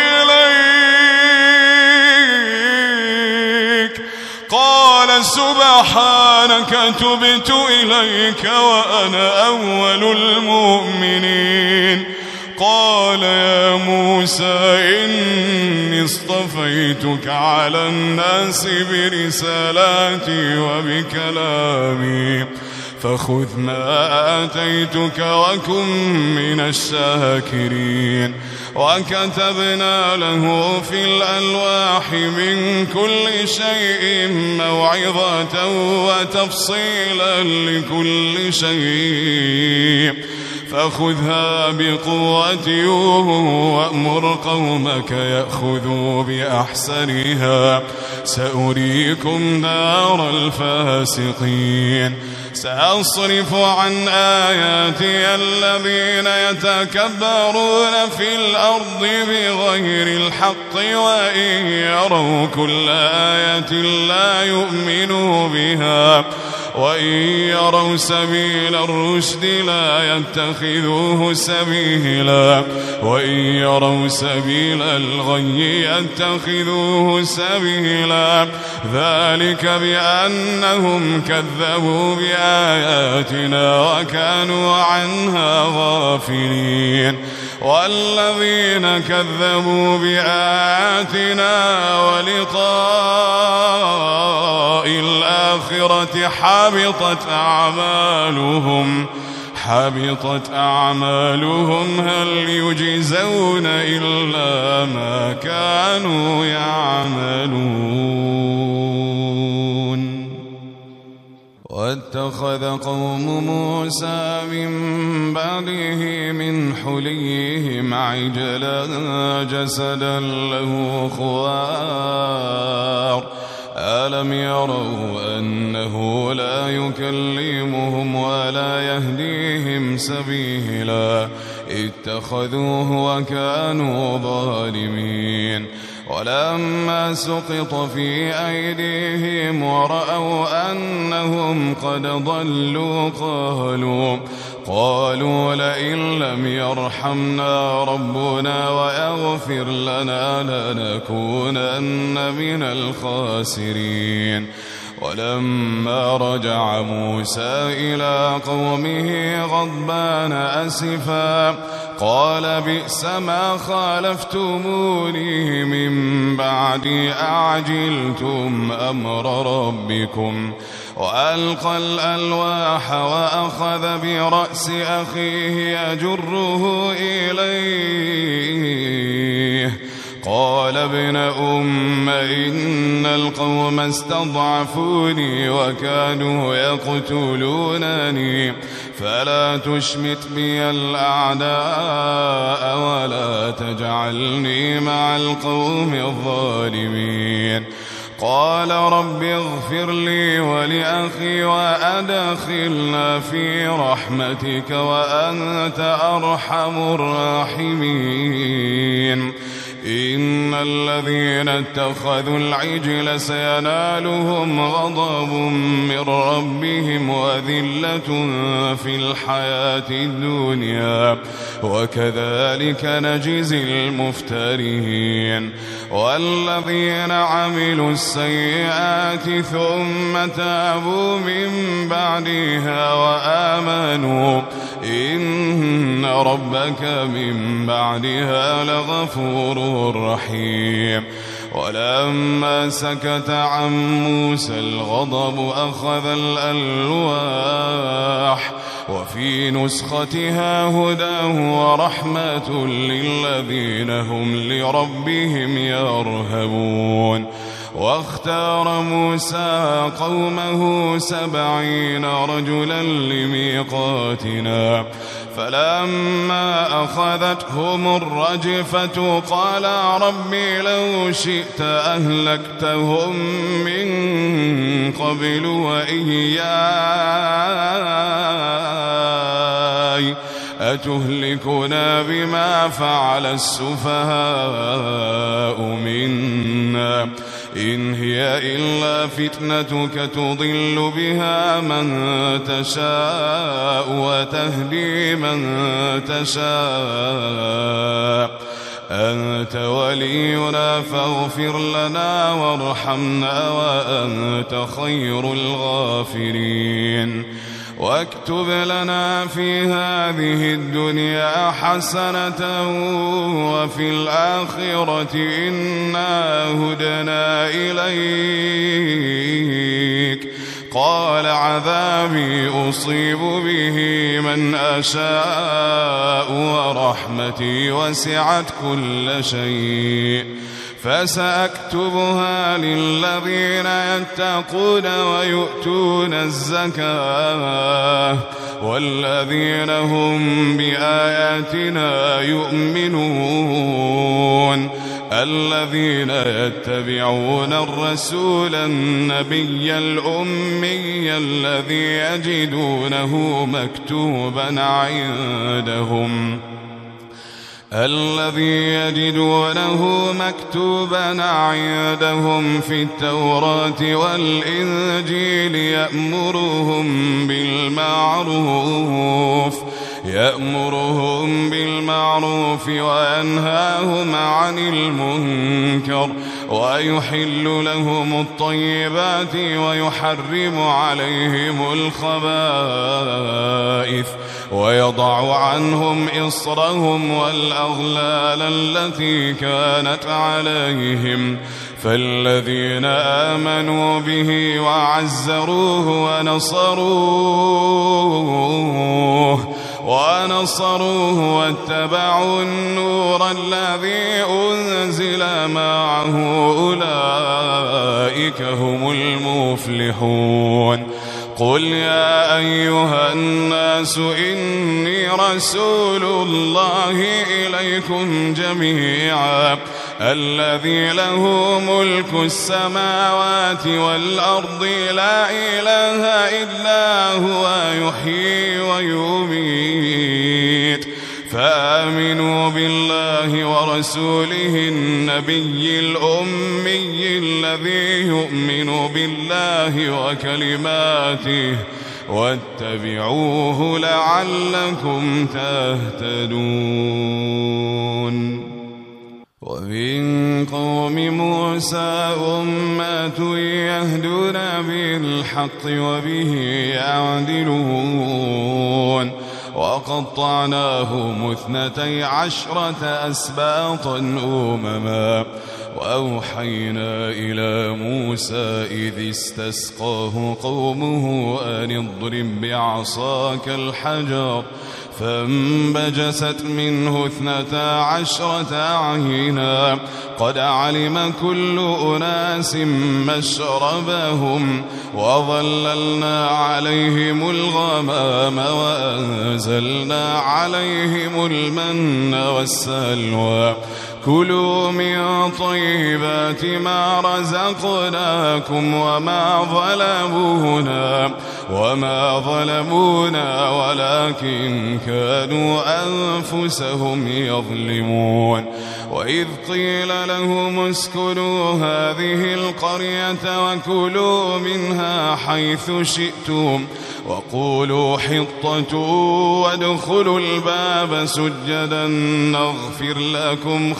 إليك قال سبحانك تبت إليك وأنا أول المؤمنين قال يا موسى إني اصطفيتك على الناس برسالاتي وبكلامي فخذ ما آتيتك وكن من الشاكرين وكتبنا له في الألواح من كل شيء موعظة وتفصيلا لكل شيء فخذها بقوة وأمر قومك يأخذوا بأحسنها سأريكم دار الفاسقين سأصرف عن آياتي الذين يتكبرون في الأرض بغير الحق وإن يروا كل آية لا يؤمنوا بها وإن يروا سبيل الرشد لا يتخذوه سبيلا وإن يروا سبيل الغي يتخذوه سبيلا ذلك بأنهم كذبوا بآياتنا وكانوا عنها غافلين والذين كذبوا بآياتنا ولقاء الآخرة حبطت أعمالهم هل يجزون إلا ما كانوا يعملون واتخذ قوم موسى من بعده من حليهم عجلا جسدا له خوار ألم يروا أنه لا يكلمهم ولا يهديهم سبيلا اتخذوه وكانوا ظالمين ولما سقط في أيديهم ورأوا أنهم قد ضلوا قالوا لئن لم يرحمنا ربنا ويغفر لنا لنكونن من الخاسرين ولما رجع موسى إلى قومه غضبان أسفا قال بئس ما خالفتموني من بعدي أعجلتم أمر ربكم وألقى الألواح وأخذ برأس أخيه يجره إليه قال ابن أم إن القوم استضعفوني وكانوا يقتلونني فلا تشمت بي الأعداء ولا تجعلني مع القوم الظالمين قال رب اغفر لي ولأخي وأدخلنا في رحمتك وأنت أرحم الراحمين إن الذين اتخذوا العجل سينالهم غضب من ربهم وذلة في الحياة الدنيا وكذلك نجزي المفترين والذين عملوا السيئات ثم تابوا من بعدها وآمنوا إن ربك من بعدها لغفور رحيم ولما سكت عن موسى الغضب أخذ الألواح وفي نسختها هدى ورحمة للذين هم لربهم يرهبون واختار موسى قومه 70 رجلا لميقاتنا فلما أخذتهم الرجفة قال ربي لو شئت أهلكتهم من قبل وإياي أتهلكنا بما فعل السفهاء منا إن هي إلا فتنتك تضل بها من تشاء وتهدي من تشاء أنت ولينا فاغفر لنا وارحمنا وأنت خير الغافرين واكتب لنا في هذه الدنيا حسنة وفي الآخرة إنا هدنا إليك قال عذابي أصيب به من أشاء ورحمتي وسعت كل شيء فسأكتبها للذين يتقون ويؤتون الزكاة والذين هم بآياتنا يؤمنون الذين يتبعون الرسول النبي الأمي الذي يجدونه مكتوبا عندهم في التوراة والإنجيل يأمرهم بالمعروف وينهاهم عن المنكر ويحل لهم الطيبات ويحرم عليهم الخبائث ويضع عنهم إصرهم والأغلال التي كانت عليهم فالذين آمنوا به وعزروه ونصروه واتبعوا النور الذي أنزل معه أولئك هم المفلحون قل يا أيها الناس إني رسول الله إليكم جميعا الذي له ملك السماوات والأرض لا إله إلا هو يحيي ويميت فآمنوا بالله ورسوله النبي الأمي الذي يؤمن بالله وكلماته واتبعوه لعلكم تهتدون ومن قوم موسى أمة يهدون بالحق وبه يعدلون وقطعناهم 12 أسباطا أمما وأوحينا إلى موسى إذ استسقاه قومه أن اضرب بعصاك الحجر فانبجست منه 12 عينا قد علم كل أناس مشربهم وظللنا عليهم الغمام وأنزلنا عليهم المن والسلوى كلوا من طيبات ما رزقناكم وما ظلمونا ولكن كانوا أنفسهم يظلمون وإذ قيل لهم اسكنوا هذه القرية وكلوا منها حيث شئتم وقولوا حطة وادخلوا الباب سجدا نغفر لكم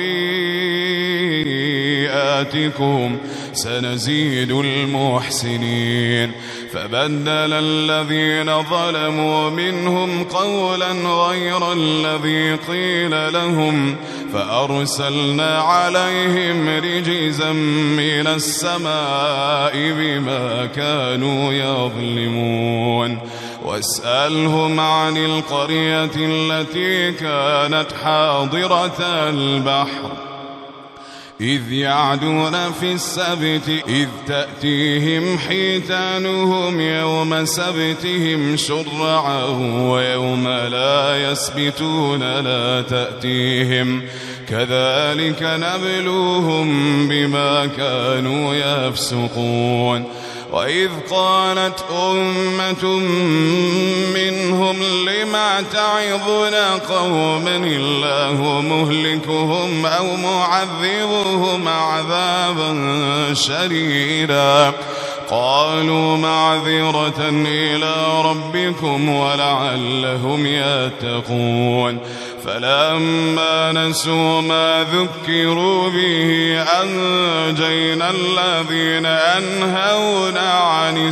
خطيئاتكم سنزيد المحسنين فبدل الذين ظلموا منهم قولا غير الذي قيل لهم فأرسلنا عليهم رجزا من السماء بما كانوا يظلمون واسألهم عن القرية التي كانت حاضرة البحر إذ يعدون في السبت إذ تأتيهم حيتانهم يوم سبتهم شرعا ويوم لا يسبتون لا تأتيهم كذلك نبلوهم بما كانوا يفسقون وإذ قالت أمة منهم لم تعظون قوما الله مهلكهم أو معذبهم عذابا شديدا قالوا معذرة إلى ربكم ولعلهم يتقون فلما نسوا ما ذكروا به أنجينا الذين أنهون عن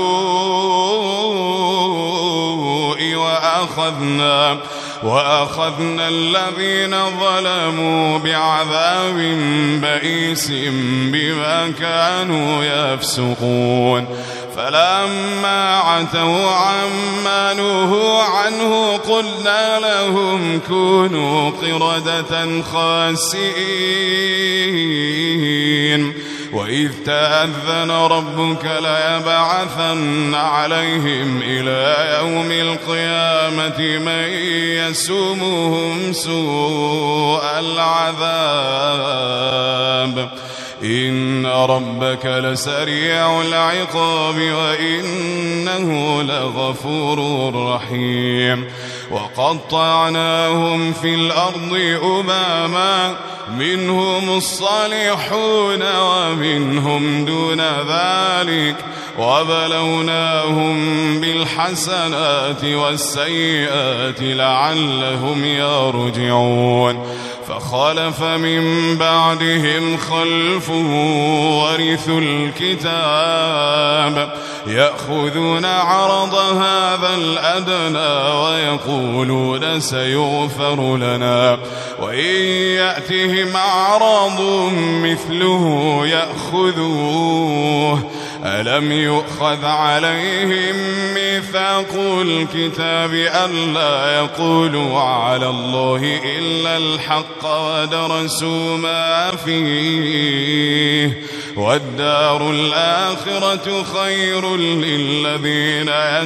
السوء وأخذنا الذين ظلموا بعذاب بئيس بما كانوا يفسقون فلما عتوا عما نهوا عنه قلنا لهم كونوا قردة خاسئين وإذ تأذن ربك ليبعثن عليهم إلى يوم القيامة من يسومهم سوء العذاب إن ربك لسريع العقاب وإنه لغفور رحيم وقطعناهم في الأرض أماما منهم الصالحون ومنهم دون ذلك وبلوناهم بالحسنات والسيئات لعلهم يرجعون فخلف من بعدهم خلف ورثوا الكتاب يأخذون عرض هذا الأدنى ويقولون سيغفر لنا وإن يأتهم عرض مثله يأخذوه ألم يؤخذ عليهم ميثاق الكتاب ألا يقولوا على الله إلا الحق ودرسوا ما فيه والدار الآخرة خير للذين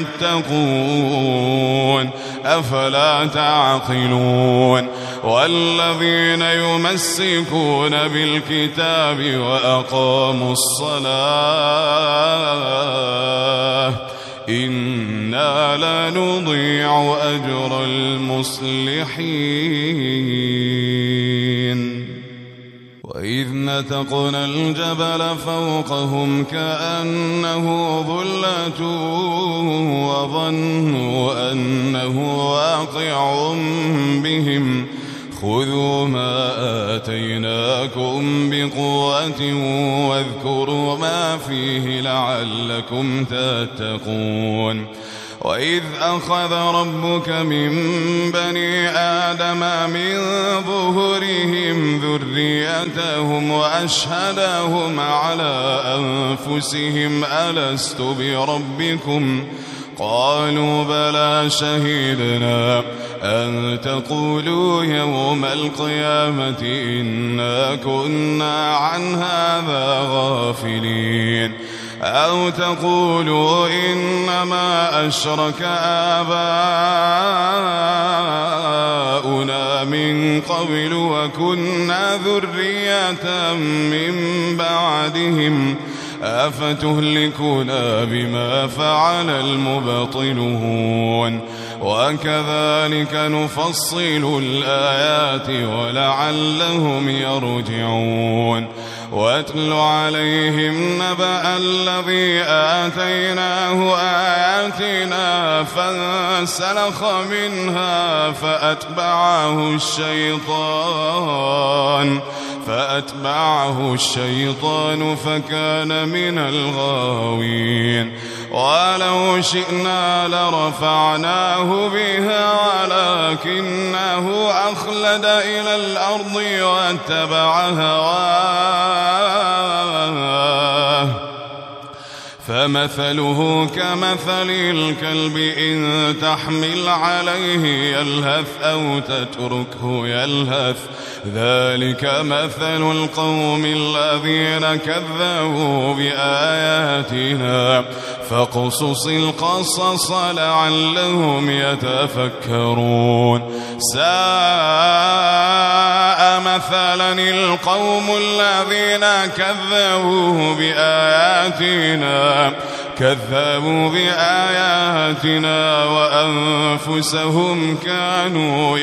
يتقون أفلا تعقلون والذين يمسكون بالكتاب وأقاموا الصلاة إنا لا نضيع أجر المصلحين وإذ نتقنا الجبل فوقهم كأنه ظلة وظنوا أنه واقع بهم خذوا ما آتيناكم بقوة واذكروا ما فيه لعلكم تتقون وإذ أخذ ربك من بني آدم من ظهورهم ذريتهم وأشهدهم على أنفسهم ألست بربكم قالوا بلى شهدنا أن تقولوا يوم القيامة إنا كنا عن هذا غافلين أو تقولوا إنما أشرك آباؤنا من قبل وكنا ذرية من بعدهم أفتهلكنا بما فعل المبطلون وكذلك نفصل الآيات ولعلهم يرجعون واتل عليهم نبأ الذي آتيناه آياتنا فانسلخ منها فأتبعه الشيطان فكان من الغاوين ولو شئنا لرفعناه بها ولكنه أخلد إلى الأرض واتبع هواه فمثله كمثل الكلب إن تحمل عليه يلهث أو تتركه يلهث ذلك مثل القوم الذين كذبوا بآياتنا فاقصص القصص لعلهم يتفكرون ساء مثلا القوم الذين كذبوا بآياتنا وأنفسهم كانوا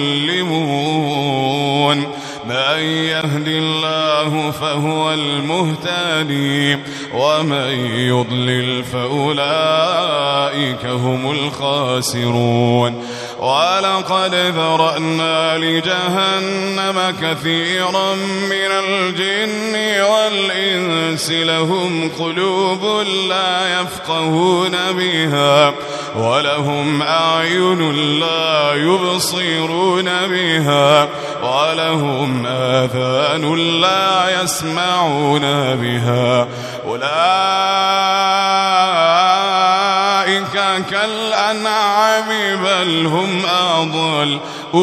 يظلمون من يهد الله فهو المهتدي ومن يضلل فأولئك هم الخاسرون ولقد ذرأنا لجهنم كثيرا من الجن والإنس لهم قلوب لا يفقهون بها ولهم أعين لا يبصرون بها ولهم آذان لا يسمعون بها أولئك كالأنعام بل هم أضل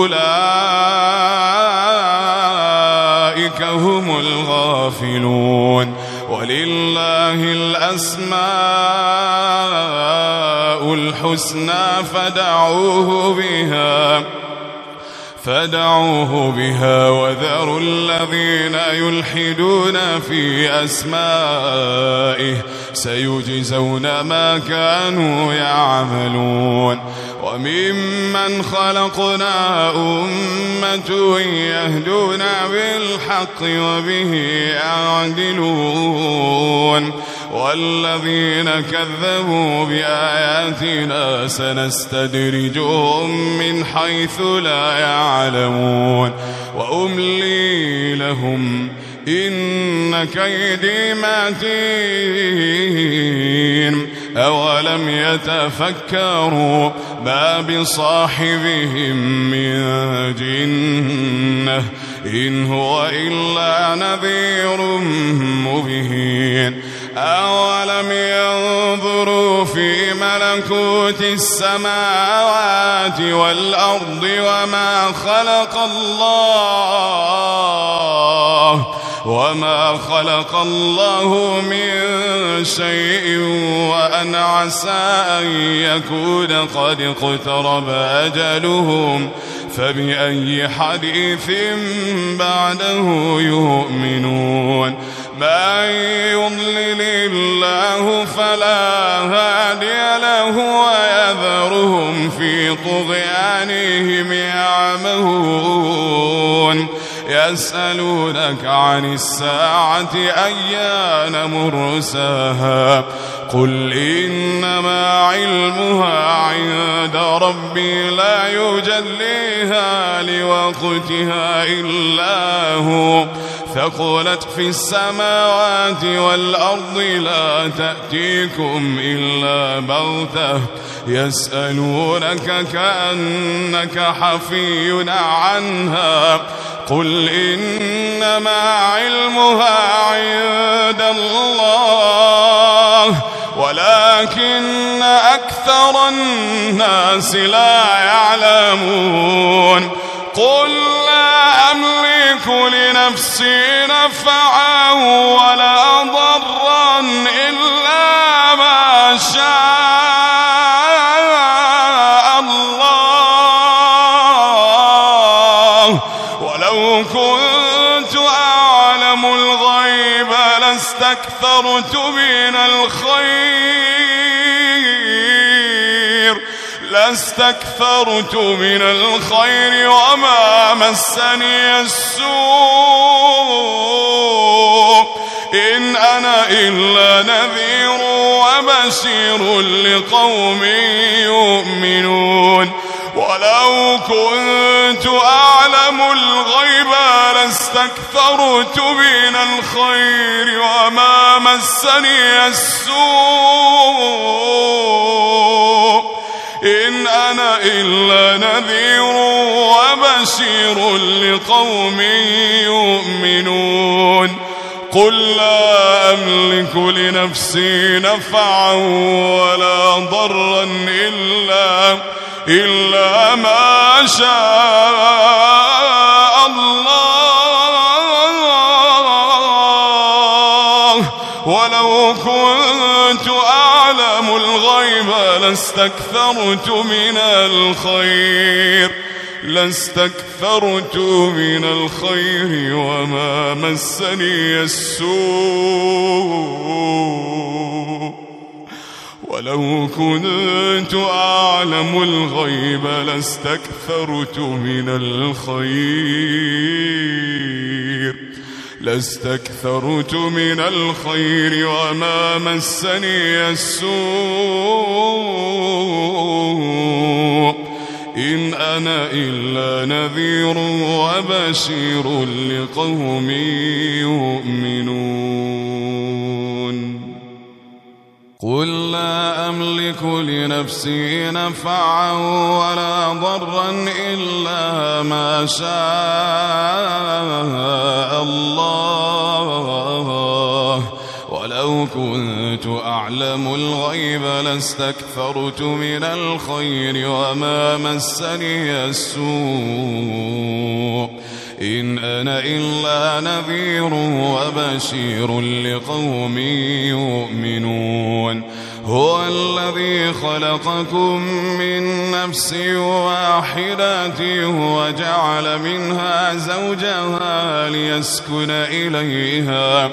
أولئك هم الغافلون ولله الأسماء الحسنى فدعوه بها وذروا الذين يلحدون في أسمائه سيجزون ما كانوا يعملون وممن خلقنا أمة يهدون بالحق وبه يعدلون والذين كذبوا بآياتنا سنستدرجهم من حيث لا يعلمون وأملي لهم إن كيدي متين أولم يتفكروا ما بصاحبهم من جنة إن هو إلا نذير مبين أولم ينظروا في ملكوت السماوات والأرض وما خلق الله من شيء وأن عسى أن يكون قد اقترب أجلهم فبأي حديث بعده يؤمنون من يضلل الله فلا هادي له ويذرهم في طغيانهم يعمهون يسألونك عن الساعة أيان مرساها قل إنما علمها عند ربي لا يجليها لوقتها إلا هو ثقلت في السماوات والأرض لا تأتيكم إلا بغتة يسألونك كأنك حفي عنها قل إنما علمها عند الله ولكن أكثر الناس لا يعلمون قل لا أملك لنفسي نفعا ولا ضرا إلا ما شاء الله ولو كنت أعلم الغيب لاستكثرت من الخير لاستكثرت من الخير وما مسني السوء إن أنا إلا نذير وبشير لقوم يؤمنون ولو كنت أعلم الغيب لاستكثرت من الخير وما مسني السوء إن أنا إلا نذير وبشير لقوم يؤمنون قل لا أملك لنفسي نفعا ولا ضرا إلا ما شاء الله ولو كنت أعلم الغيب لاستكثرت من الخير وما مسني السوء ولو كنت أعلم الغيب لاستكثرت من الخير وما مسني السوء إن أنا إلا نذير وبشير لقوم يؤمنون قل لا أملك لنفسي نفعا ولا ضرا إلا ما شاء الله ولو كنت أعلم الغيب لاستكثرت من الخير وما مسني السوء إن أنا إلا نذير وبشير لقوم يؤمنون هو الذي خلقكم من نفس واحدة وجعل منها زوجها ليسكن إليها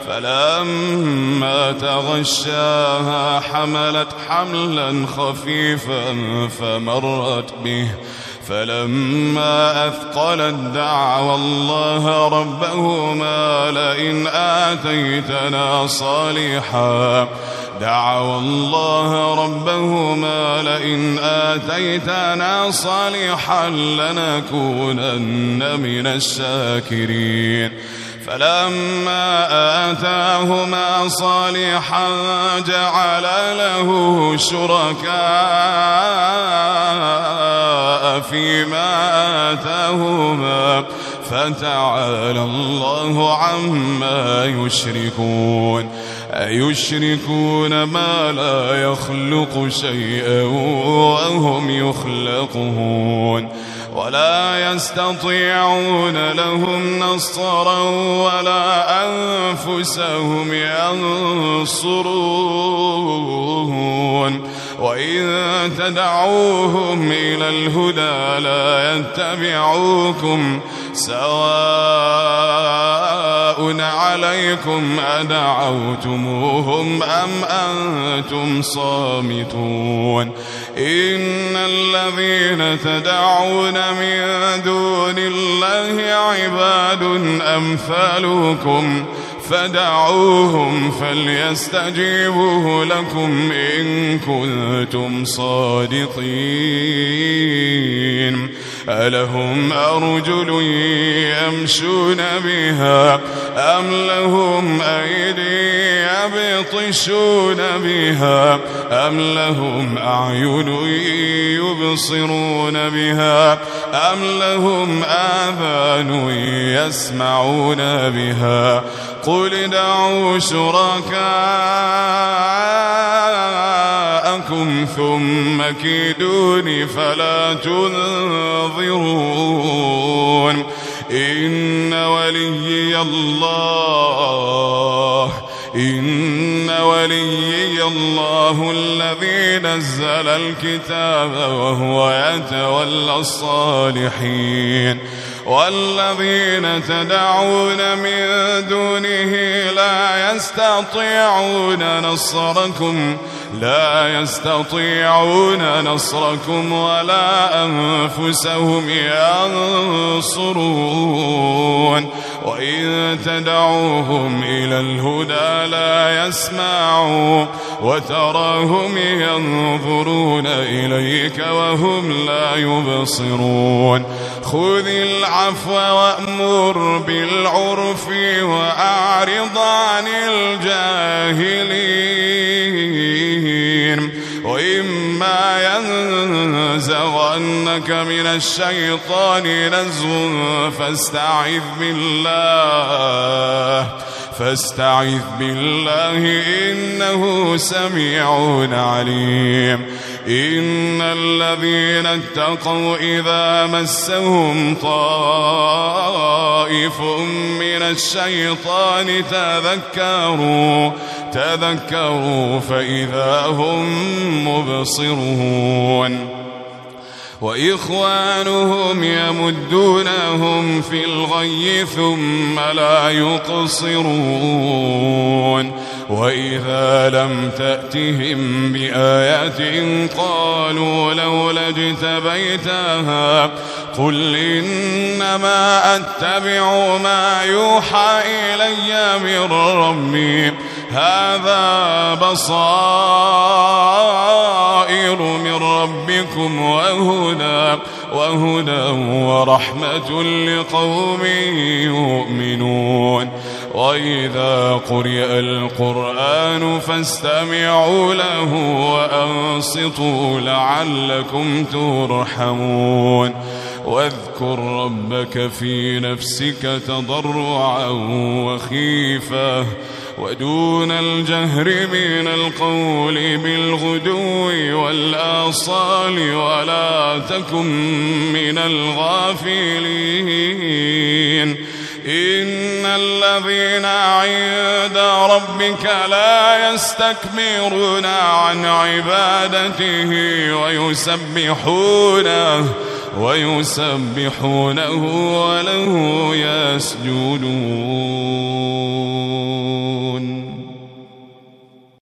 فلما تغشاها حملت حملا خفيفا فمرت به فلما أثقلت دعوا الله ربهما لئن آتيتنا صالحا لنكونن من الشاكرين فلما آتاهما صالحا جعل له شركاء فيما آتاهما فتعالى الله عما يشركون أيشركون ما لا يخلق شيئا وهم يخلقون ولا يستطيعون لهم نصرا ولا أنفسهم ينصرون وإن تدعوهم إلى الهدى لا يتبعوكم سواء عليكم أدعوتموهم أم أنتم صامتون إن الذين تدعون من دون الله عباد أمثالكم فدعوهم فليستجيبوا لكم إن كنتم صادقين ألهم أرجل يمشون بها أم لهم أيدي يبطشون بها أم لهم أعين يبصرون بها أم لهم آذان يسمعون بها قل ادعوا شركاءكم ثم كيدوني فلا تنظرون إن وليي الله الذي نزل الكتاب وهو يتولى الصالحين والذين تدعون من دونه لا يستطيعون نصركم ولا أنفسهم ينصرون وإن تدعوهم إلى الهدى لا يسمعوا وتراهم ينظرون إليك وهم لا يبصرون خذ العفو وأمر بالعرف وأعرض عن الجاهلين وإما ينزغنك من الشيطان نزغ فاستعذ بالله إنه سميع عليم إن الذين اتقوا إذا مسهم طائف من الشيطان تذكروا فإذا هم مبصرون وإخوانهم يمدونهم في الغي ثم لا يقصرون وإذا لم تأتهم بآية قالوا لولا اجتبيتها قل إنما أتبع ما يوحى إلي من ربي هذا بصائر من ربكم وهدى ورحمة لقوم يؤمنون وإذا قرئ القرآن فاستمعوا له وأنصتوا لعلكم ترحمون واذكر ربك في نفسك تضرعا وخيفة ودون الجهر من القول بالغدو والآصال ولا تكن من الغافلين إن الذين عند ربك لا يستكبرون عن عبادته ويسبحونه وله يسجدون